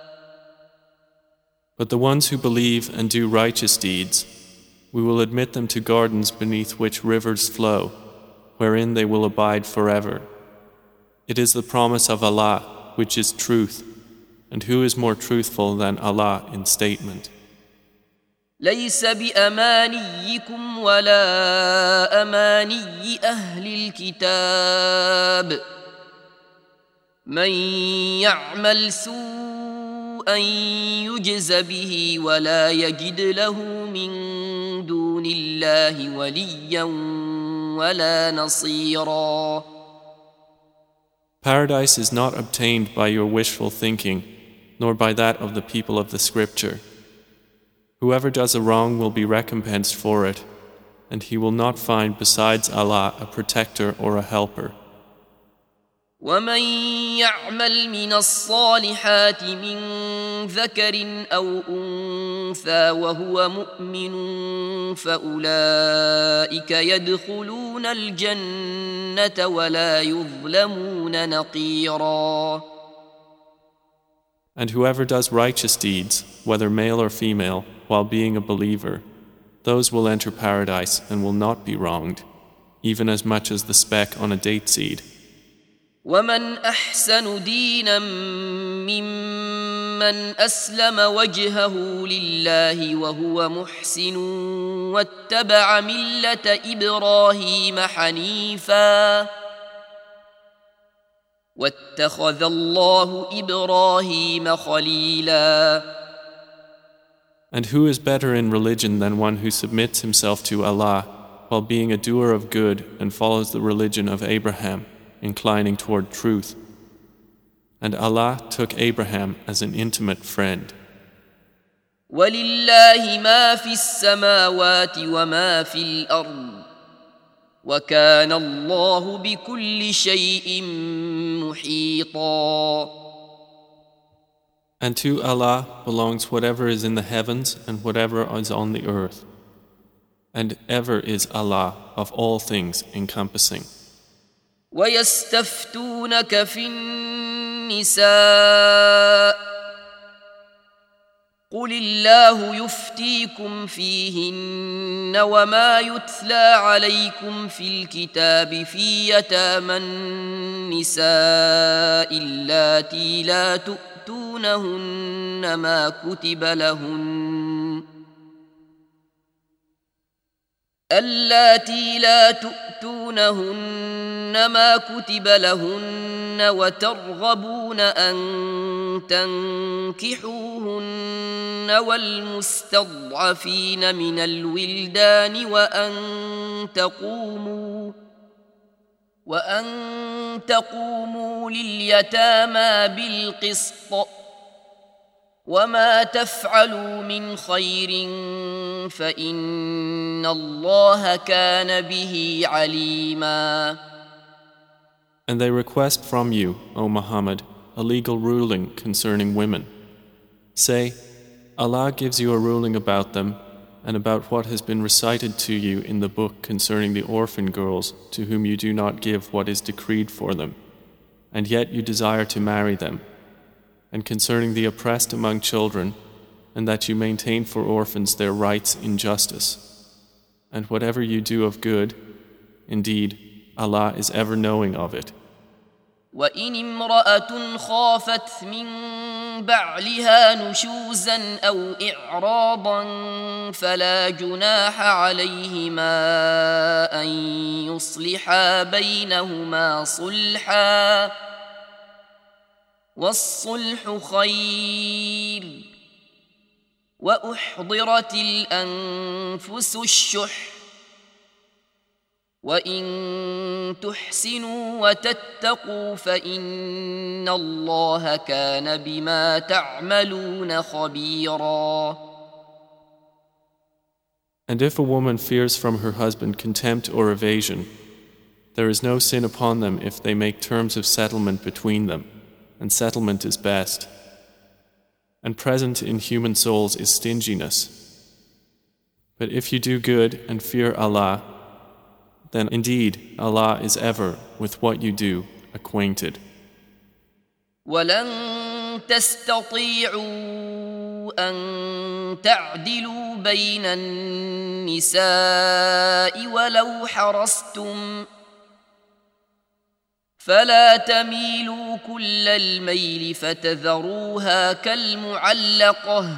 Speaker 2: But the ones who believe and do righteous deeds, we will admit them to gardens beneath which rivers flow, wherein they will abide forever. It is the promise of Allah, which is truth, and who is more truthful than Allah in statement?
Speaker 1: ليس بأمانيكم ولا أماني أهل الكتاب من يعمل سوءا يجز به ولا يجد له من دون الله وليا ولا نصيرا.
Speaker 2: Paradise is not obtained by your wishful thinking, nor by that of the people of the scripture. Whoever does a wrong will be recompensed for it, and he will not find besides Allah a protector or a helper.
Speaker 1: ومن يعمل من الصالحات من ذكر أو أنثى وهو مؤمن فأولئك يدخلون الجنة ولا يظلمون نقيرا.
Speaker 2: And whoever does righteous deeds, whether male or female, while being a believer, those will enter paradise and will not be wronged, even as much as the speck on a date seed.
Speaker 1: ومن أحسن دينا ممن أسلم وجهه لله وهو محسن واتبع ملة إبراهيم حنيفا واتخذ الله إبراهيم خليلا.
Speaker 2: And who is better in religion than one who submits himself to Allah while being a doer of good and follows the religion of Abraham, inclining toward truth? And Allah took Abraham as an intimate friend.
Speaker 1: وَلِلَّهِ مَا فِي السَّمَاوَاتِ وَمَا فِي الْأَرْضِ وَكَانَ اللَّهُ بِكُلِّ شَيْءٍ مُحِيطًا.
Speaker 2: And to Allah belongs whatever is in the heavens and whatever is on the earth. And ever is Allah of all things encompassing.
Speaker 1: وَيَسْتَفْتُونَكَ فِي النِّسَاءِ قل الله يفتيكم فيهن وما يتلى عليكم في الكتاب في يتامى النساء اللاتي لا تؤتونهن ما كتب لهن وترغبون أن تنكحوهن والمستضعفين من الولدان وأن تقوموا لليتامى بالقسط وما تفعلوا من خير فإن الله كان به عليما.
Speaker 2: And they request from you, O Muhammad, a legal ruling concerning women. Say, Allah gives you a ruling about them and about what has been recited to you in the book concerning the orphan girls to whom you do not give what is decreed for them, and yet you desire to marry them, and concerning the oppressed among children, and that you maintain for orphans their rights in justice. And whatever you do of good, indeed, Allah is ever knowing of it.
Speaker 1: وَإِنِ امْرَأَةٌ خَافَتْ مِنْ بَعْلِهَا نُشُوزًا أَوْ إِعْرَاضًا فَلَا جُنَاحَ عَلَيْهِمَا أَنْ يُصْلِحَا بَيْنَهُمَا صُلْحًا وَالصُّلْحُ خَيْرٌ وَأُحْضِرَتِ الْأَنْفُسُ الشُّحَّ وَإِن تُحْسِنُوا وَتَتَّقُوا فَإِنَّ اللَّهَ كَانَ بِمَا تَعْمَلُونَ خَبِيرًا.
Speaker 2: And if a woman fears from her husband contempt or evasion, there is no sin upon them if they make terms of settlement between them, and settlement is best. And present in human souls is stinginess. But if you do good and fear Allah, then indeed Allah is ever with what you do acquainted.
Speaker 1: وَلَن تَسْتَطِيعُوا أَن تَعْدِلُوا بَيْنَ النِّسَاءِ وَلَوْ حَرَصْتُمْ فَلَا تَمِيلُوا كُلَّ الْمَيْلِ فَتَذَرُوهَا كَالْمُعَلَّقَةِ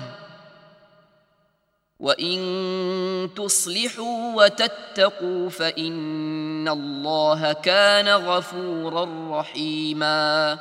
Speaker 1: وَإِن تُصْلِحُوا وَتَتَّقُوا فَإِنَّ اللَّهَ كَانَ غَفُورًا رَحِيمًا.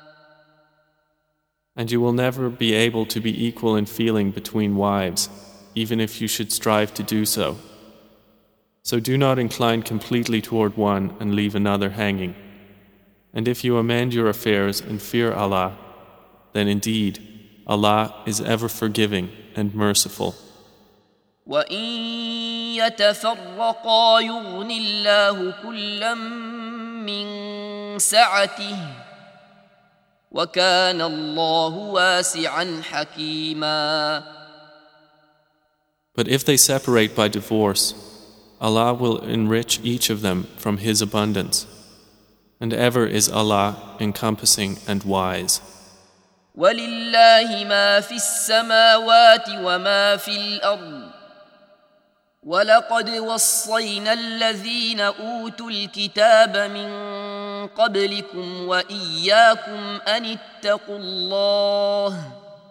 Speaker 2: And you will never be able to be equal in feeling between wives, even if you should strive to do so. So do not incline completely toward one and leave another hanging. And if you amend your affairs and fear Allah, then indeed Allah is ever forgiving and merciful.
Speaker 1: وَإِن يَتَفَرَّقَا يُغْنِ اللَّهُ كُلًّا مِّن سَعَتِهِ وَكَانَ اللَّهُ وَاسِعًا حَكِيمًا.
Speaker 2: But if they separate by divorce, Allah will enrich each of them from His abundance, and ever is Allah encompassing and wise.
Speaker 1: وَلِلَّهِ مَا فِي السَّمَاوَاتِ وَمَا فِي الْأَرْضِ وَلَقَدْ وَصَّيْنَا الَّذِينَ أُوتُوا الْكِتَابَ مِنْ قَبْلِكُمْ وَإِيَّاكُمْ أَنِ اتَّقُوا اللَّهَ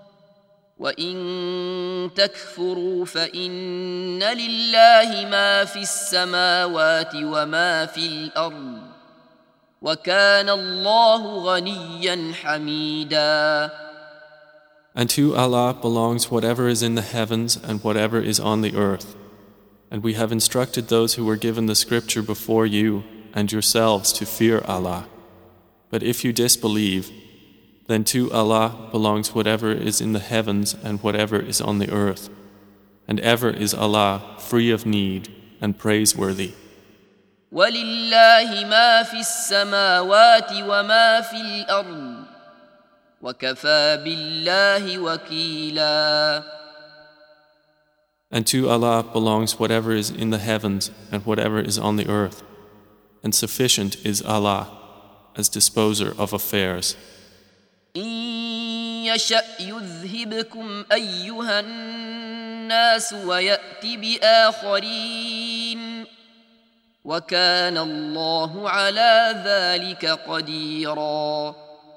Speaker 1: وَإِن تَكْفُرُوا فَإِنَّ لِلَّهِ مَا فِي السَّمَاوَاتِ وَمَا فِي الْأَرْضِ وَكَانَ اللَّهُ غَنِيًّا حَمِيدًا.
Speaker 2: And to Allah belongs whatever is in the heavens and whatever is on the earth. And we have instructed those who were given the scripture before you and yourselves to fear Allah. But if you disbelieve, then to Allah belongs whatever is in the heavens and whatever is on the earth. And ever is Allah free of need and praiseworthy.
Speaker 1: وَلِلَّهِ مَا فِي السَّمَاوَاتِ وَمَا فِي الْأَرْضِ وَكَفَى بِاللَّهِ وَكِيلًا.
Speaker 2: And to Allah belongs whatever is in the heavens and whatever is on the earth, and sufficient is Allah as disposer of affairs.
Speaker 1: إِن يشأ يذهبكم أيها الناس ويأت بآخرين وكان الله على ذلك قديرا.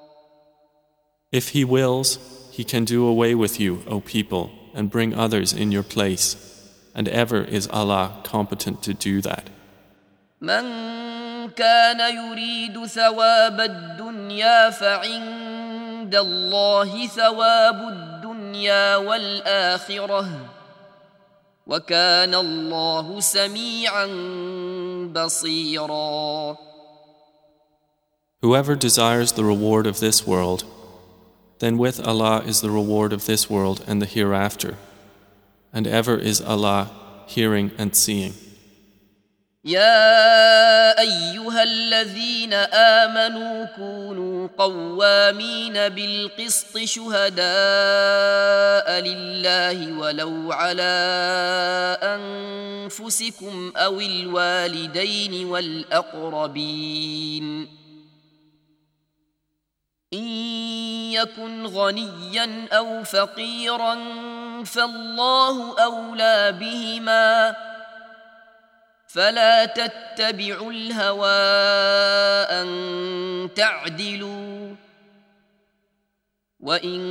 Speaker 2: If he wills, he can do away with you, O people, and bring others in your place, and ever is Allah competent to do that.
Speaker 1: من كان يريد ثواب الدنيا فعند الله ثواب الدنيا والآخرة وكان الله سميعا بصيرا.
Speaker 2: Whoever desires the reward of this world, then with Allah is the reward of this world and the hereafter, and ever is Allah hearing and seeing.
Speaker 1: يا أيها الذين آمنوا كونوا قوامين بالقسط شهداء لله ولو على أنفسكم أو الوالدين والأقربين إن يكن غنيا أو فقيرا فالله أولى بهما فلا تتبعوا الهوى أن تعدلوا وإن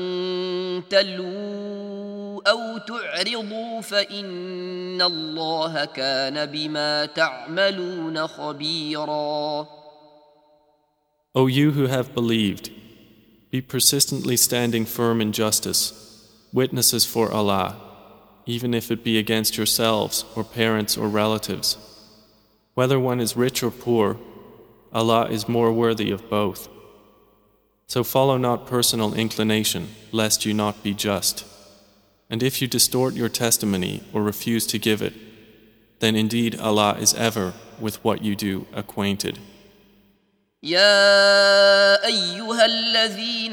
Speaker 1: تلووا أو تعرضوا فإن الله كان بما تعملون خبيرا.
Speaker 2: O you who have believed, be persistently standing firm in justice, witnesses for Allah, even if it be against yourselves or parents or relatives. Whether one is rich or poor, Allah is more worthy of both. So follow not personal inclination, lest you not be just. And if you distort your testimony or refuse to give it, then indeed Allah is ever with what you do acquainted.
Speaker 1: يا أيها الذين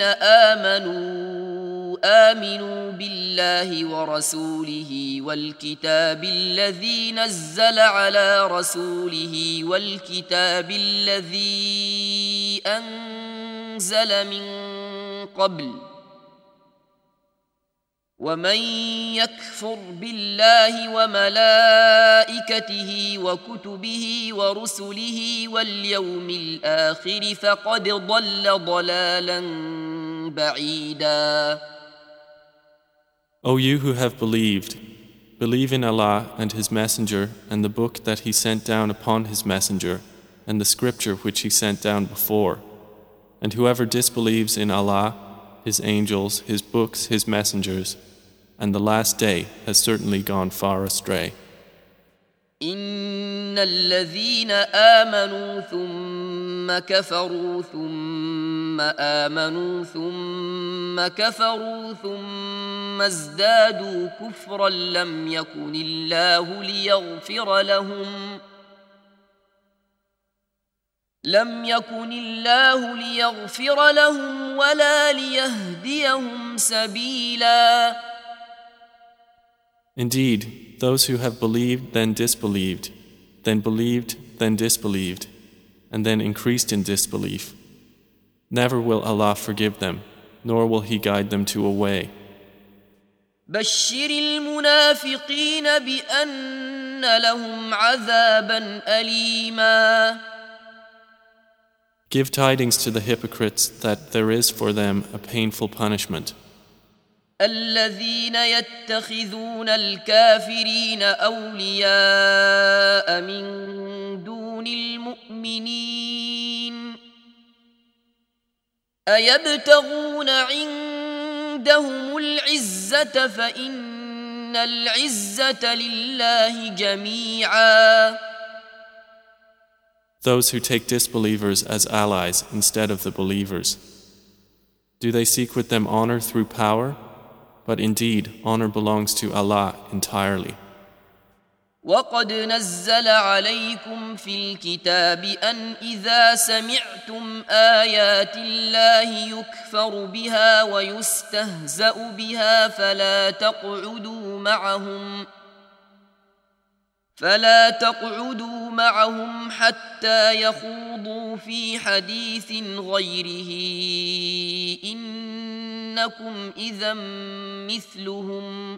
Speaker 1: آمنوا بالله ورسوله والكتاب الذي نزل على رسوله والكتاب الذي أنزل من قبل ومن يكفر بالله وملائكته وكتبه ورسله واليوم الآخر فقد ضل ضلالا بعيدا.
Speaker 2: O you who have believed, believe in Allah and His Messenger and the book that He sent down upon His Messenger and the scripture which He sent down before. And whoever disbelieves in Allah, His angels, His books, His messengers, and the last day has certainly gone far astray.
Speaker 1: إن الذين آمنوا ثم كفروا ثم آمنوا ثم كفروا ثم ازدادوا كفرا لم يكن الله ليغفر لهم ولا ليهديهم سبيلا.
Speaker 2: Indeed, those who have believed then disbelieved, then believed then disbelieved, and then increased in disbelief. Never will Allah forgive them, nor will He guide them to a way.
Speaker 1: بشر المنافقين بأن لهم عذابا أليما.
Speaker 2: Give tidings to the hypocrites that there is for them a painful punishment.
Speaker 1: الذين يتخذون الكافرين أولياء من دون المؤمنين أيبتغون عندهم العزة فإن العزة لله جميعا.
Speaker 2: Those who take disbelievers as allies instead of the believers. Do they seek with them honor through power? But indeed, honor belongs to Allah entirely.
Speaker 1: وقد نزل عليكم في الكتاب أن إذا سمعتم آيات الله يكفر بها ويستهزأ بها فلا تقعدوا معهم حتى يخوضوا في حديث غيره إنكم إذا مثلهم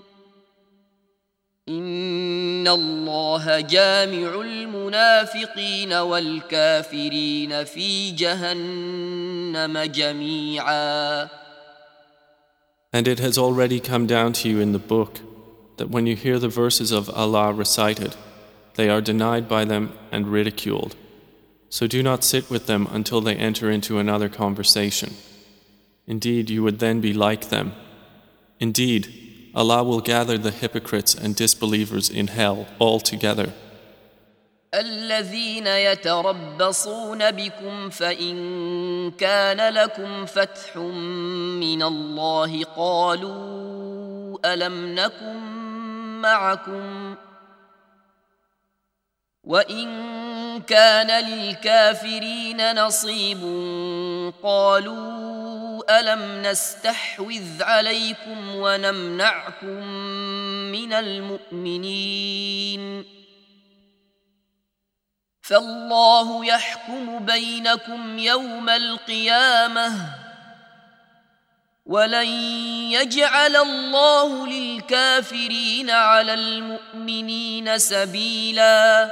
Speaker 1: إن الله جامع المنافقين والكافرين في جهنم جميعا.
Speaker 2: And it has already come down to you in the book that when you hear the verses of Allah recited, they are denied by them and ridiculed. So do not sit with them until they enter into another conversation. Indeed, you would then be like them. Indeed, Allah will gather the hypocrites and disbelievers in hell all together.
Speaker 1: الذين يتربصون بكم فإن كان لكم فتح من الله قالوا ألم نكن معكم وإن كان للكافرين نصيب قالوا ألم نستحوذ عليكم ونمنعكم من المؤمنين فالله يحكم بينكم يوم القيامة ولن يجعل الله للكافرين على المؤمنين سبيلا.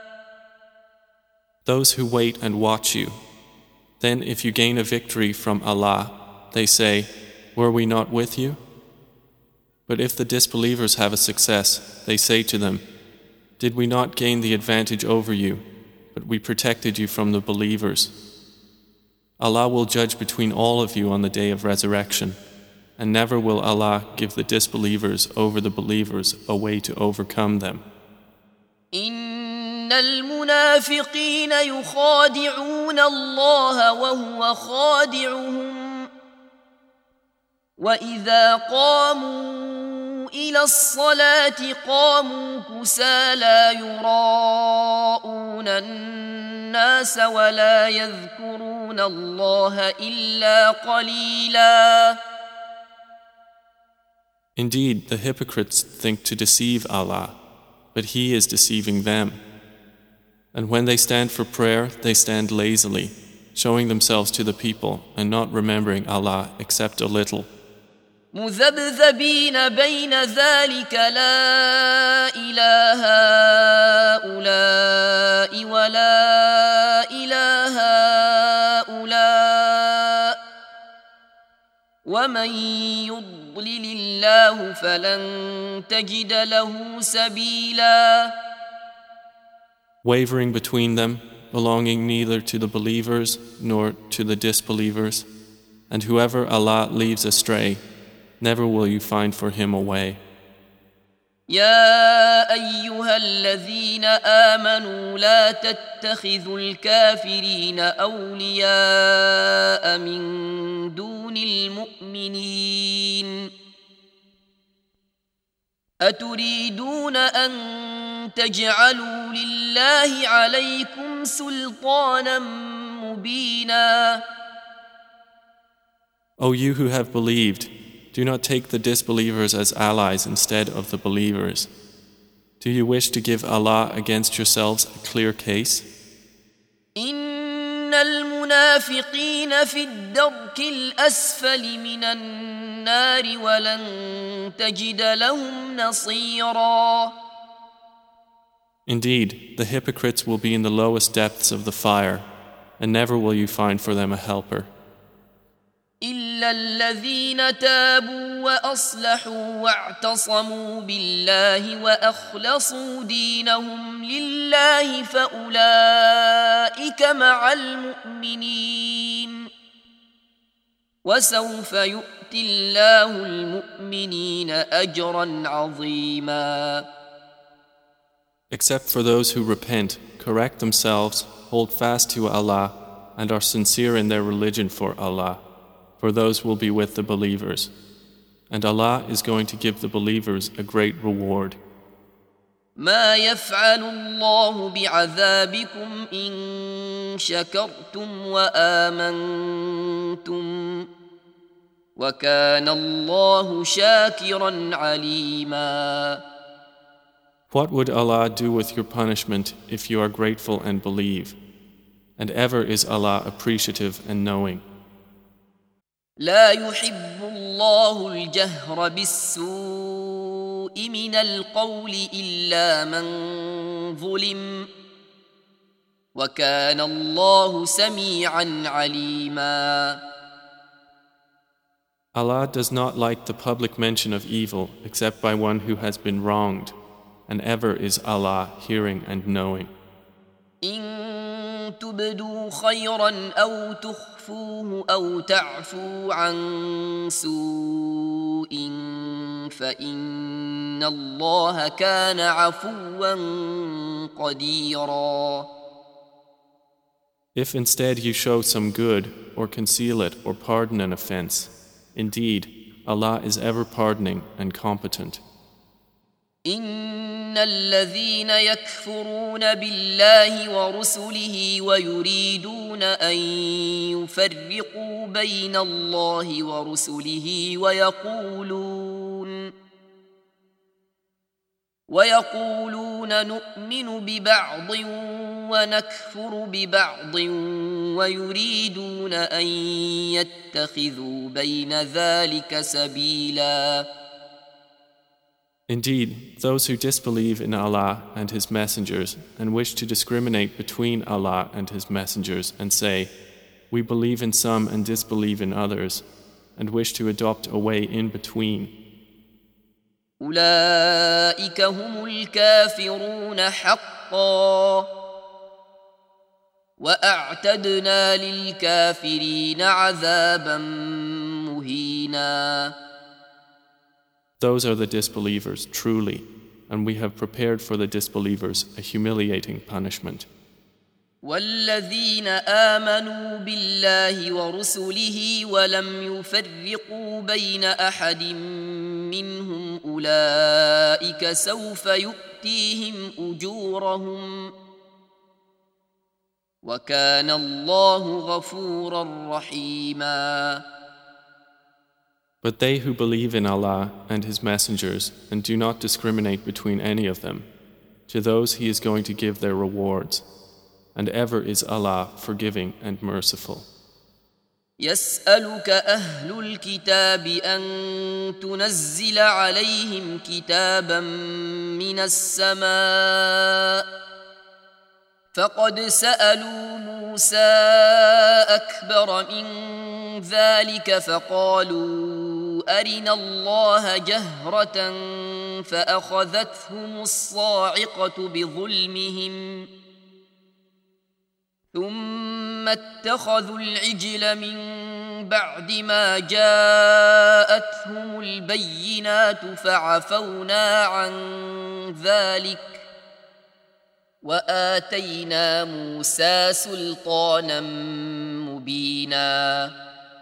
Speaker 2: Those who wait and watch you, then if you gain a victory from Allah, they say, were we not with you? But if the disbelievers have a success, they say to them, did we not gain the advantage over you? But we protected you from the believers. Allah will judge between all of you on the day of resurrection, and never will Allah give the disbelievers over the believers a way to overcome them.
Speaker 1: إن المنافقين يخادعون الله وهو خادعهم وإذا قاموا إلى الصلاة قاموا كسالى يراءون الناس ولا يذكرون الله إلا قليلا.
Speaker 2: Indeed, the hypocrites think to deceive Allah, but He is deceiving them. And when they stand for prayer, they stand lazily, showing themselves to the people and not remembering Allah except a little.
Speaker 1: مذبذبين بين ذلك لا إله هؤلاء ولا إله هؤلاء ومن يضلل الله فلن تجد له سبيلا.
Speaker 2: Wavering between them, belonging neither to the believers nor to the disbelievers, and whoever Allah leaves astray, never will you find for him a way.
Speaker 1: يا أيها الذين آمنوا لا تتخذوا الكافرين أولياء من دون المؤمنين أتريدون أن تجعلوا لله عليكم سلطانا مبينا.
Speaker 2: O you who have believed, do not take the disbelievers as allies instead of the believers. Do you wish to give Allah against yourselves a clear case?
Speaker 1: إن المنافقين في الدرك الأسفل من النار ولن تجد لهم نصيرا.
Speaker 2: Indeed, the hypocrites will be in the lowest depths of the fire, and never will you find for them a helper.
Speaker 1: إلا الذين تابوا وأصلحوا واعتصموا بالله وأخلصوا دينهم لله فأولئك مع المؤمنين وسوف يؤتي الله المؤمنين أجرا عظيما.
Speaker 2: Except for those who repent, correct themselves, hold fast to Allah, and are sincere in their religion for Allah. For those will be with the believers. And Allah is going to give the believers a great reward.
Speaker 1: ما يفعل الله بعذابكم إن شكرتم وآمنتم وكان الله شاكرا عليما.
Speaker 2: What would Allah do with your punishment if you are grateful and believe? And ever is Allah appreciative and knowing.
Speaker 1: لا يحب الله الجهر بالسوء من القول إلا من ظلم وكان الله سميعا عليما.
Speaker 2: Allah does not like the public mention of evil except by one who has been wronged, and ever is Allah hearing and knowing.
Speaker 1: إن تبدوا خيرا أو تخفوه أو تعفو عن سوء فإن الله كان عفوا قديرا.
Speaker 2: If instead you show some good, or conceal it, or pardon an offense, indeed, Allah is ever pardoning and competent.
Speaker 1: إن الذين يكفرون بالله ورسله ويريدون أن يفرقوا بين الله ورسله ويقولون نؤمن ببعض ونكفر ببعض ويريدون أن يتخذوا بين ذلك سبيلا.
Speaker 2: Indeed, those who disbelieve in Allah and His messengers and wish to discriminate between Allah and His messengers and say, we believe in some and disbelieve in others, and wish to adopt a way in between.
Speaker 1: أولئك هم الكافرون حقا وأعتدنا للكافرين عذابا مهينا.
Speaker 2: Those are the disbelievers, truly, and we have prepared for the disbelievers a humiliating punishment.
Speaker 1: والذين آمنوا بالله ورسله ولم يفرقوا بين أحد منهم أولئك سوف يؤتيهم أجورهم وكان الله غفورا رحيما.
Speaker 2: But they who believe in Allah and His messengers and do not discriminate between any of them, to those He is going to give their rewards, and ever is Allah forgiving and merciful.
Speaker 1: يسألك أهل الكتاب أن تنزل عليهم كتابا من السماء فقد سألوا موسى أكبر من ذلك فقالوا أرنا الله جهرة فأخذتهم الصاعقة بظلمهم ثم اتخذوا العجل من بعد ما جاءتهم البينات فعفونا عن ذلك وآتينا موسى سلطانا مبينا.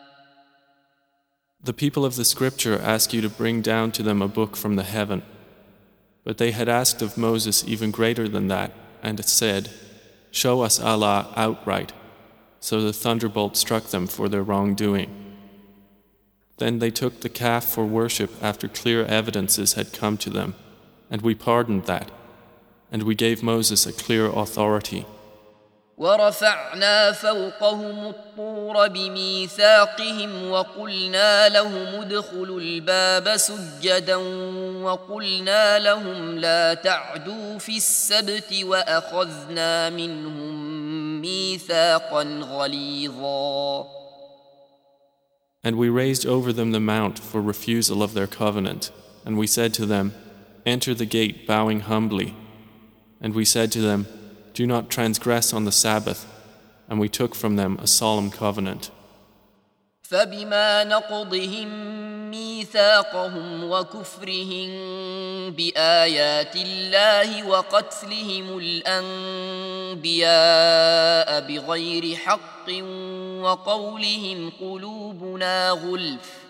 Speaker 2: The people of the scripture ask you to bring down to them a book from the heaven. But they had asked of Moses even greater than that, and said, show us Allah outright. So the thunderbolt struck them for their wrongdoing. Then they took the calf for worship after clear evidences had come to them, and we pardoned that, and we gave Moses a clear authority.
Speaker 1: ورفعنا فوقهم الطور بميثاقهم وقلنا لهم ادخلوا الباب سجدا وقلنا لهم لا تعدوا في السبت وأخذنا منهم ميثاقا غليظا.
Speaker 2: And we raised over them the mount for refusal of their covenant, and we said to them, enter the gate bowing humbly. And we said to them, do not transgress on the Sabbath, and we took from them a solemn covenant.
Speaker 1: فبما نقضهم ميثاقهم وكفرهم بآيات الله وقتلهم الأنبياء بغير حق وقولهم قلوبنا غلف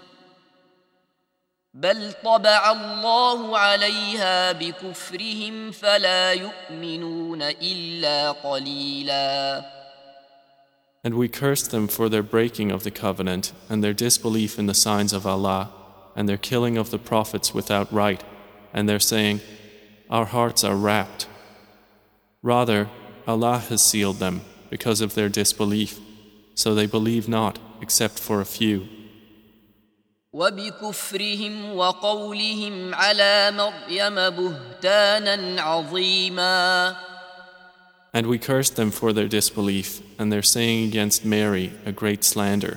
Speaker 1: بل طبع الله عليها بكفرهم فلا يؤمنون إلا قليلا.
Speaker 2: And we cursed them for their breaking of the covenant and their disbelief in the signs of Allah and their killing of the prophets without right and their saying, our hearts are wrapped. Rather, Allah has sealed them because of their disbelief, so they believe not except for a few.
Speaker 1: وبكفرهم وقولهم على مريم بهتانا عظيما.
Speaker 2: And we cursed them for their disbelief and their saying against Mary a great slander.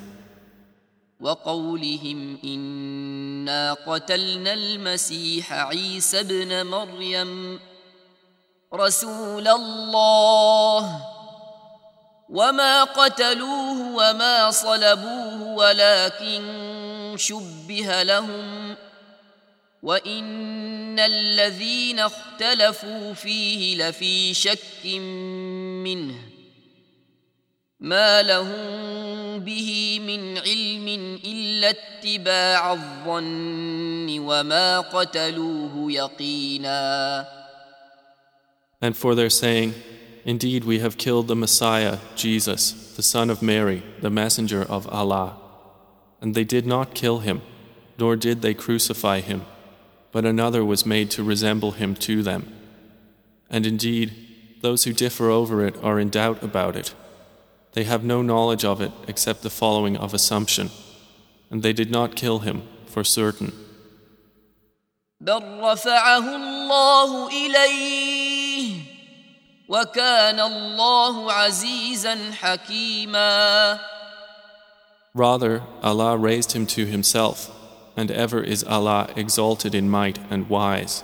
Speaker 1: وقولهم إنا قتلنا المسيح عيسى ابن مريم رسول الله وما قتلوه وما صلبوه ولكن شبه لهم وإن الذين اختلفوا فيه لفي شك منه ما لهم به من علم إلا اتباع الظن وما قتلوه يقينا.
Speaker 2: And for their saying, indeed we have killed the Messiah, Jesus, the son of Mary, the messenger of Allah. And they did not kill him, nor did they crucify him, but another was made to resemble him to them. And indeed, those who differ over it are in doubt about it. They have no knowledge of it except the following of assumption, and they did not kill him for certain.
Speaker 1: بل رفعه الله إليه وكان الله عزيزا حكيما.
Speaker 2: Rather, Allah raised him to himself, and ever is Allah exalted in might and wise.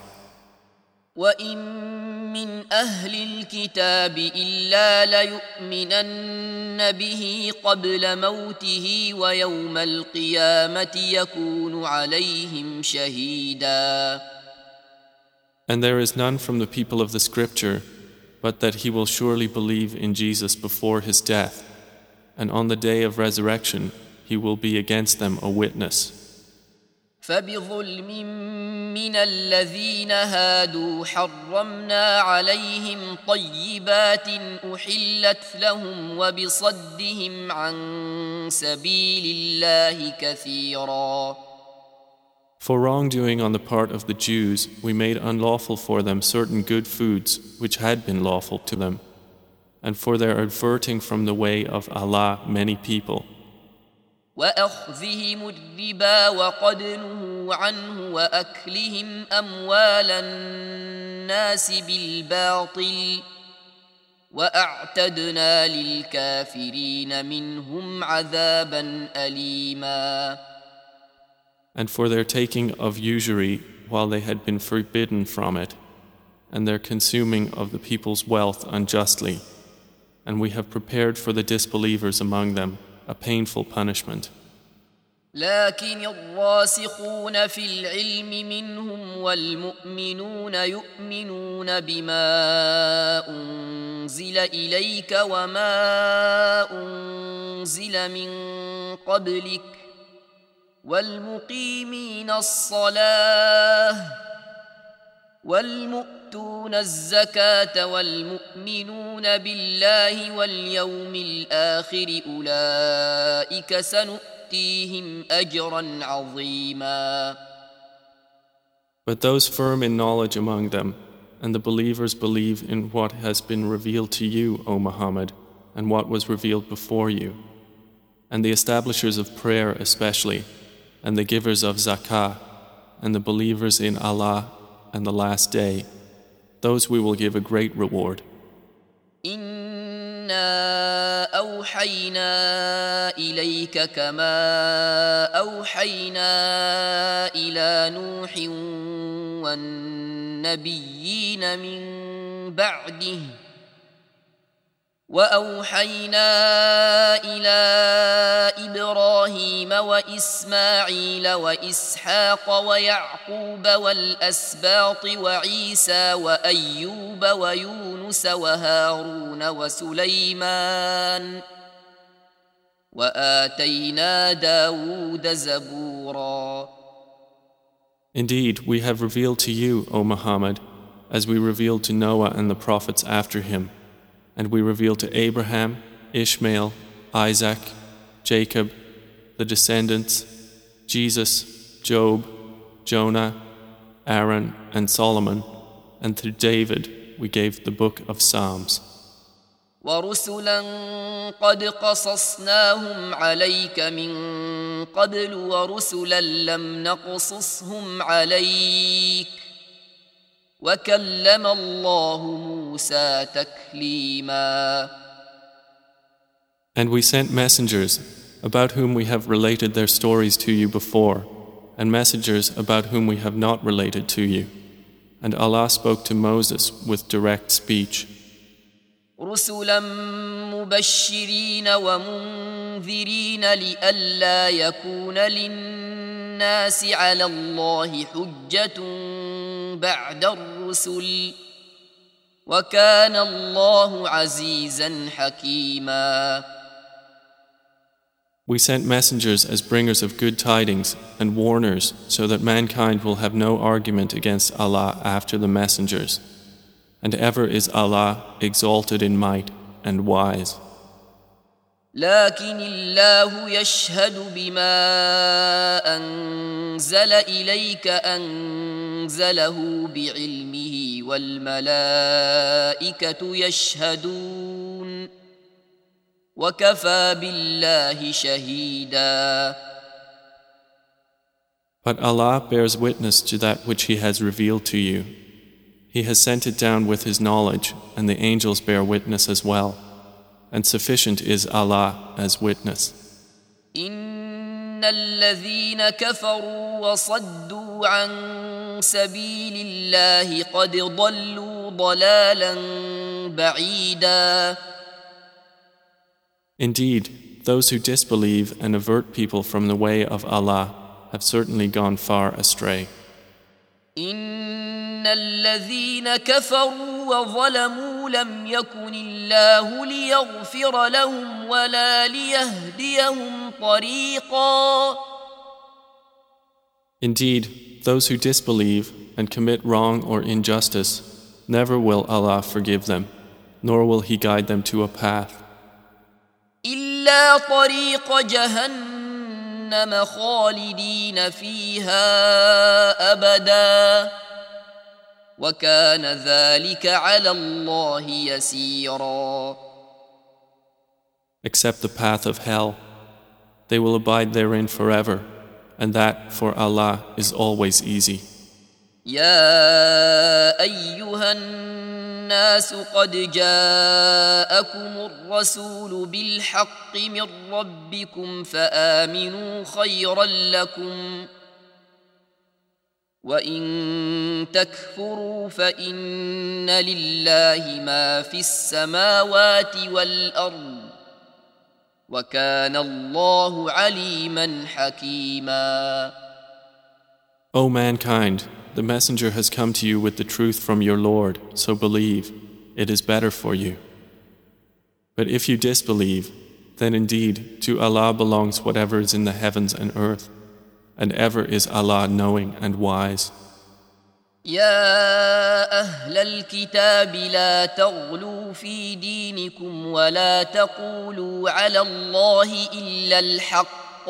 Speaker 1: وَإِن مِّنْ أَهْلِ الْكِتَابِ إِلَّا لَيُؤْمِنَنَّ بِهِ قَبْلَ مَوْتِهِ وَيَوْمَ الْقِيَامَةِ يَكُونُ عَلَيْهِمْ شَهِيدًا.
Speaker 2: And there is none from the people of the scripture but that he will surely believe in Jesus before his death, and on the day of resurrection he will be against them a witness.
Speaker 1: فبظلم من الذين هادوا حرمنا عليهم طيبات أحلت لهم وبصدهم عن سبيل الله كثيرا.
Speaker 2: For wrongdoing on the part of the Jews, we made unlawful for them certain good foods which had been lawful to them, and for their averting from the way of Allah many people.
Speaker 1: وأخذهم الربا وقد نهوا عنه وأكلهم أموال الناس بالباطل وأعتدنا للكافرين منهم عذابا أليما.
Speaker 2: And for their taking of usury while they had been forbidden from it, and their consuming of the people's wealth unjustly, and we have prepared for the disbelievers among them a painful punishment.
Speaker 1: لكن الراسخون في العلم منهم والمؤمنون يؤمنون بما أنزل إليك وما أنزل من قبلك والمقيمين الصلاة والمؤتون الزكاة والمؤمنون بالله واليوم الآخر أولئك سنؤتيهم أجرا عظيما.
Speaker 2: But those firm in knowledge among them, and the believers believe in what has been revealed to you, O Muhammad, and what was revealed before you, and the establishers of prayer especially, and the givers of zakah, and the believers in Allah and the last day, those we will give a great reward.
Speaker 1: إنا أوحينا إليك كما أوحينا إلى نوح والنبيين من بعده وأوحينا إلى إبراهيم وإسماعيل وإسحاق ويعقوب والأسباط وعيسى وأيوب ويونس وهارون وسليمان وآتينا داود زبورا.
Speaker 2: Indeed, we have revealed to you, O Muhammad, as we revealed to Noah and the prophets after him, and we revealed to Abraham, Ishmael, Isaac, Jacob, the descendants, Jesus, Job, Jonah, Aaron, and Solomon, and to David we gave the book of Psalms.
Speaker 1: ورسلا قد قصصناهم عليك من قبل ورسلا لم نقصصهم عليك وكلم الله موسى تكليما.
Speaker 2: And we sent messengers about whom we have related their stories to you before, and messengers about whom we have not related to you. And Allah spoke to Moses with direct speech.
Speaker 1: رسلا مبشرين ومنذرين لئلا يكون للناس على الله حجة بعد الرسل وكان الله عزيزا حكيما.
Speaker 2: We sent messengers as bringers of good tidings and warners so that mankind will have no argument against Allah after the messengers. And ever is Allah exalted in might and wise.
Speaker 1: لكن الله يشهد بما أنزل إليك أنزله بعلمه والملائكة يشهدون وكفى بالله شهيدا.
Speaker 2: But Allah bears witness to that which He has revealed to you. He has sent it down with His knowledge, and the angels bear witness as well. And sufficient is Allah as witness.
Speaker 1: إن الذين كفروا وصدوا عن سبيل الله قد ضلوا ضلالا بعيدا.
Speaker 2: Indeed, those who disbelieve and avert people from the way of Allah have certainly gone far astray.
Speaker 1: إن الذين كفروا وظلموا لم يكن الله ليغفر لهم ولا ليهديهم طريقا.
Speaker 2: Indeed, those who disbelieve and commit wrong or injustice, never will Allah forgive them, nor will He guide them to a path.
Speaker 1: إلا طريق جهنم خالدين فيها أبدا وكان ذلك على الله يسيرا.
Speaker 2: Except the path of hell, they will abide therein forever, and that for Allah is always easy.
Speaker 1: يا أيها الناس قد جاءكم الرسول بالحق من ربكم فآمنوا خيرا لكم وإن تكفروا فإن لله ما في السماوات والأرض وكان الله عليما حكيما.
Speaker 2: O mankind, the messenger has come to you with the truth from your Lord, so believe, it is better for you. But if you disbelieve, then indeed to Allah belongs whatever is in the heavens and earth, and ever is Allah knowing and wise.
Speaker 1: يا أهل الكتاب لا تغلوا في دينكم ولا تقولوا على الله إلا الحق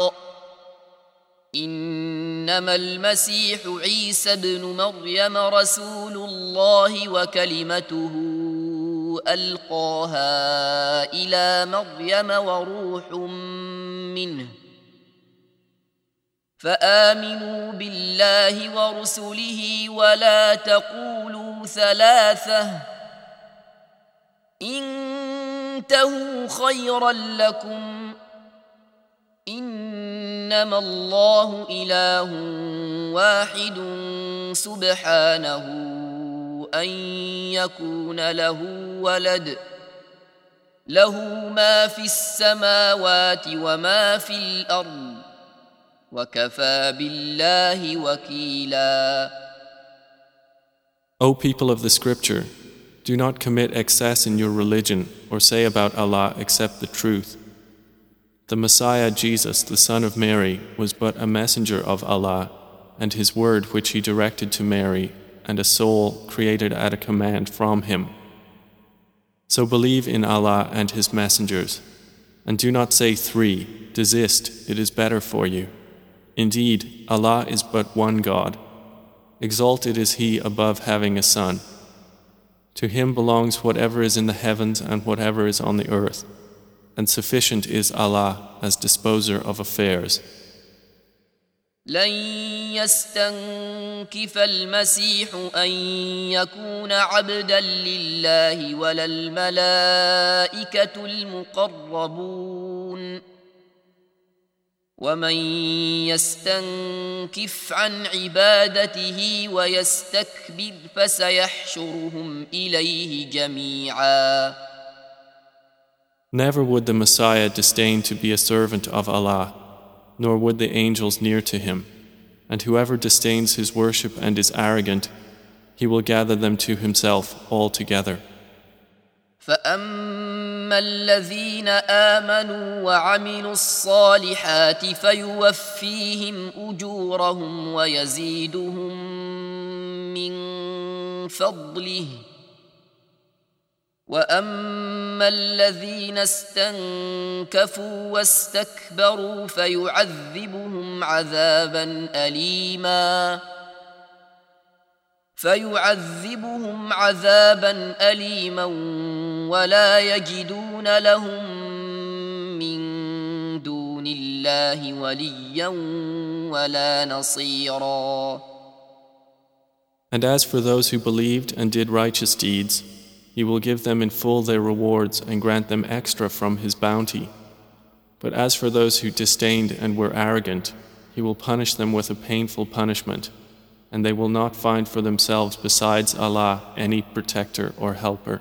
Speaker 1: إنما المسيح عيسى ابن مريم رسول الله وكلمته ألقاها إلى مريم وروح منه فآمنوا بالله ورسله ولا تقولوا ثلاثة انتهوا خيرا لكم إنما الله إله واحد سبحانه أن يكون له ولد له ما في السماوات وما في الأرض وكفى بالله وكيلا.
Speaker 2: O people of the scripture, do not commit excess in your religion or say about Allah except the truth. The Messiah Jesus, the son of Mary, was but a messenger of Allah, and His word which He directed to Mary, and a soul created at a command from Him. So believe in Allah and His messengers, and do not say three, desist, it is better for you. Indeed, Allah is but one God. Exalted is He above having a son. To Him belongs whatever is in the heavens and whatever is on the earth, and sufficient is Allah as disposer of affairs.
Speaker 1: لن يستنكف المسيح أن يكون عبدا لله ولا الملائكة المقربون ومن يستنكف عن عبادته ويستكبر فسيحشرهم إليه جميعا.
Speaker 2: Never would the Messiah disdain to be a servant of Allah, nor would the angels near to him. And whoever disdains his worship and is arrogant, he will gather them to himself all together.
Speaker 1: فأما الذين آمنوا وعملوا الصالحات فيوفيهم أجورهم ويزيدهم من فضله وأما الذين استنكفوا واستكبروا فيعذبهم عذابا أليما ولا يجدون لهم من دون الله وليا ولا نصيرا.
Speaker 2: And as for those who believed and did righteous deeds, He will give them in full their rewards and grant them extra from His bounty. But as for those who disdained and were arrogant, He will punish them with a painful punishment, and they will not find for themselves besides Allah any protector or helper.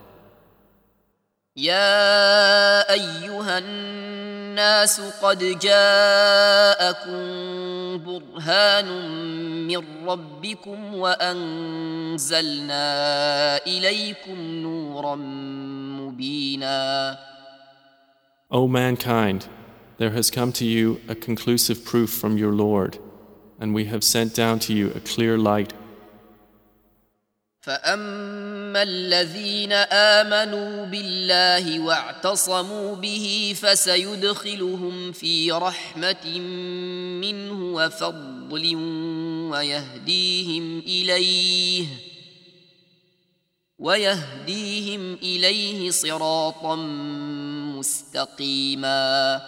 Speaker 1: يا أيها الناس قد جاءكم برهان من ربكم وأنزلنا إليكم نورا مبينا.
Speaker 2: O mankind, there has come to you a conclusive proof from your Lord, and we have sent down to you a clear light.
Speaker 1: فأما الذين آمنوا بالله واعتصموا به فسيدخلهم في رحمة منه وفضل ويهديهم إليه صراطا مستقيما.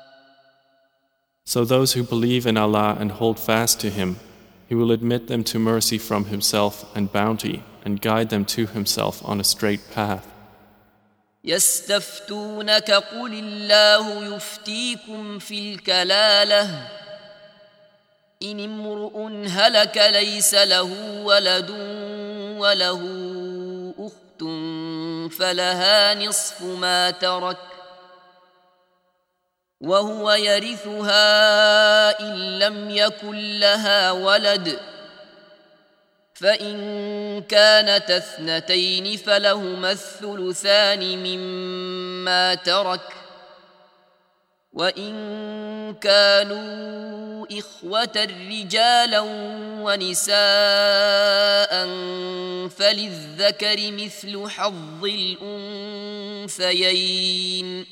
Speaker 2: So those who believe in Allah and hold fast to Him, He will admit them to mercy from Himself and bounty and guide them to Himself on a straight path.
Speaker 1: يستفتونك قل الله يفتيكم في الكلالة إن امرؤ هلك ليس له ولد وله أخت فلها نصف ما ترك وهو يرثها إن لم يكن لها ولد فإن كانت اثنتين فلهما الثلثان مما ترك وإن كانوا إخوة رجالا ونساء فللذكر مثل حظ الأنثيين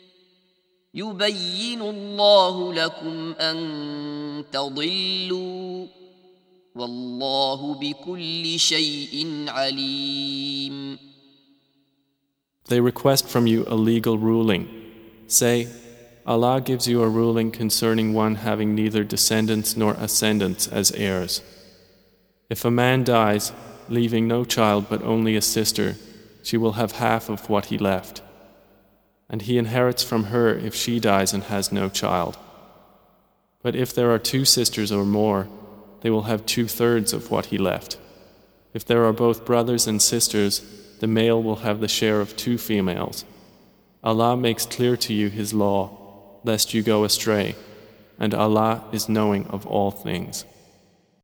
Speaker 1: يبين الله لكم أن تضلوا والله بكل شيء عليم.
Speaker 2: They request from you a legal ruling. Say, Allah gives you a ruling concerning one having neither descendants nor ascendants as heirs. If a man dies, leaving no child but only a sister, she will have half of what he left. And he inherits from her if she dies and has no child. But if there are two sisters or more, they will have 2/3 of what he left. If there are both brothers and sisters, the male will have the share of 2 females. Allah makes clear to you His law, lest you go astray, and Allah is knowing of all things.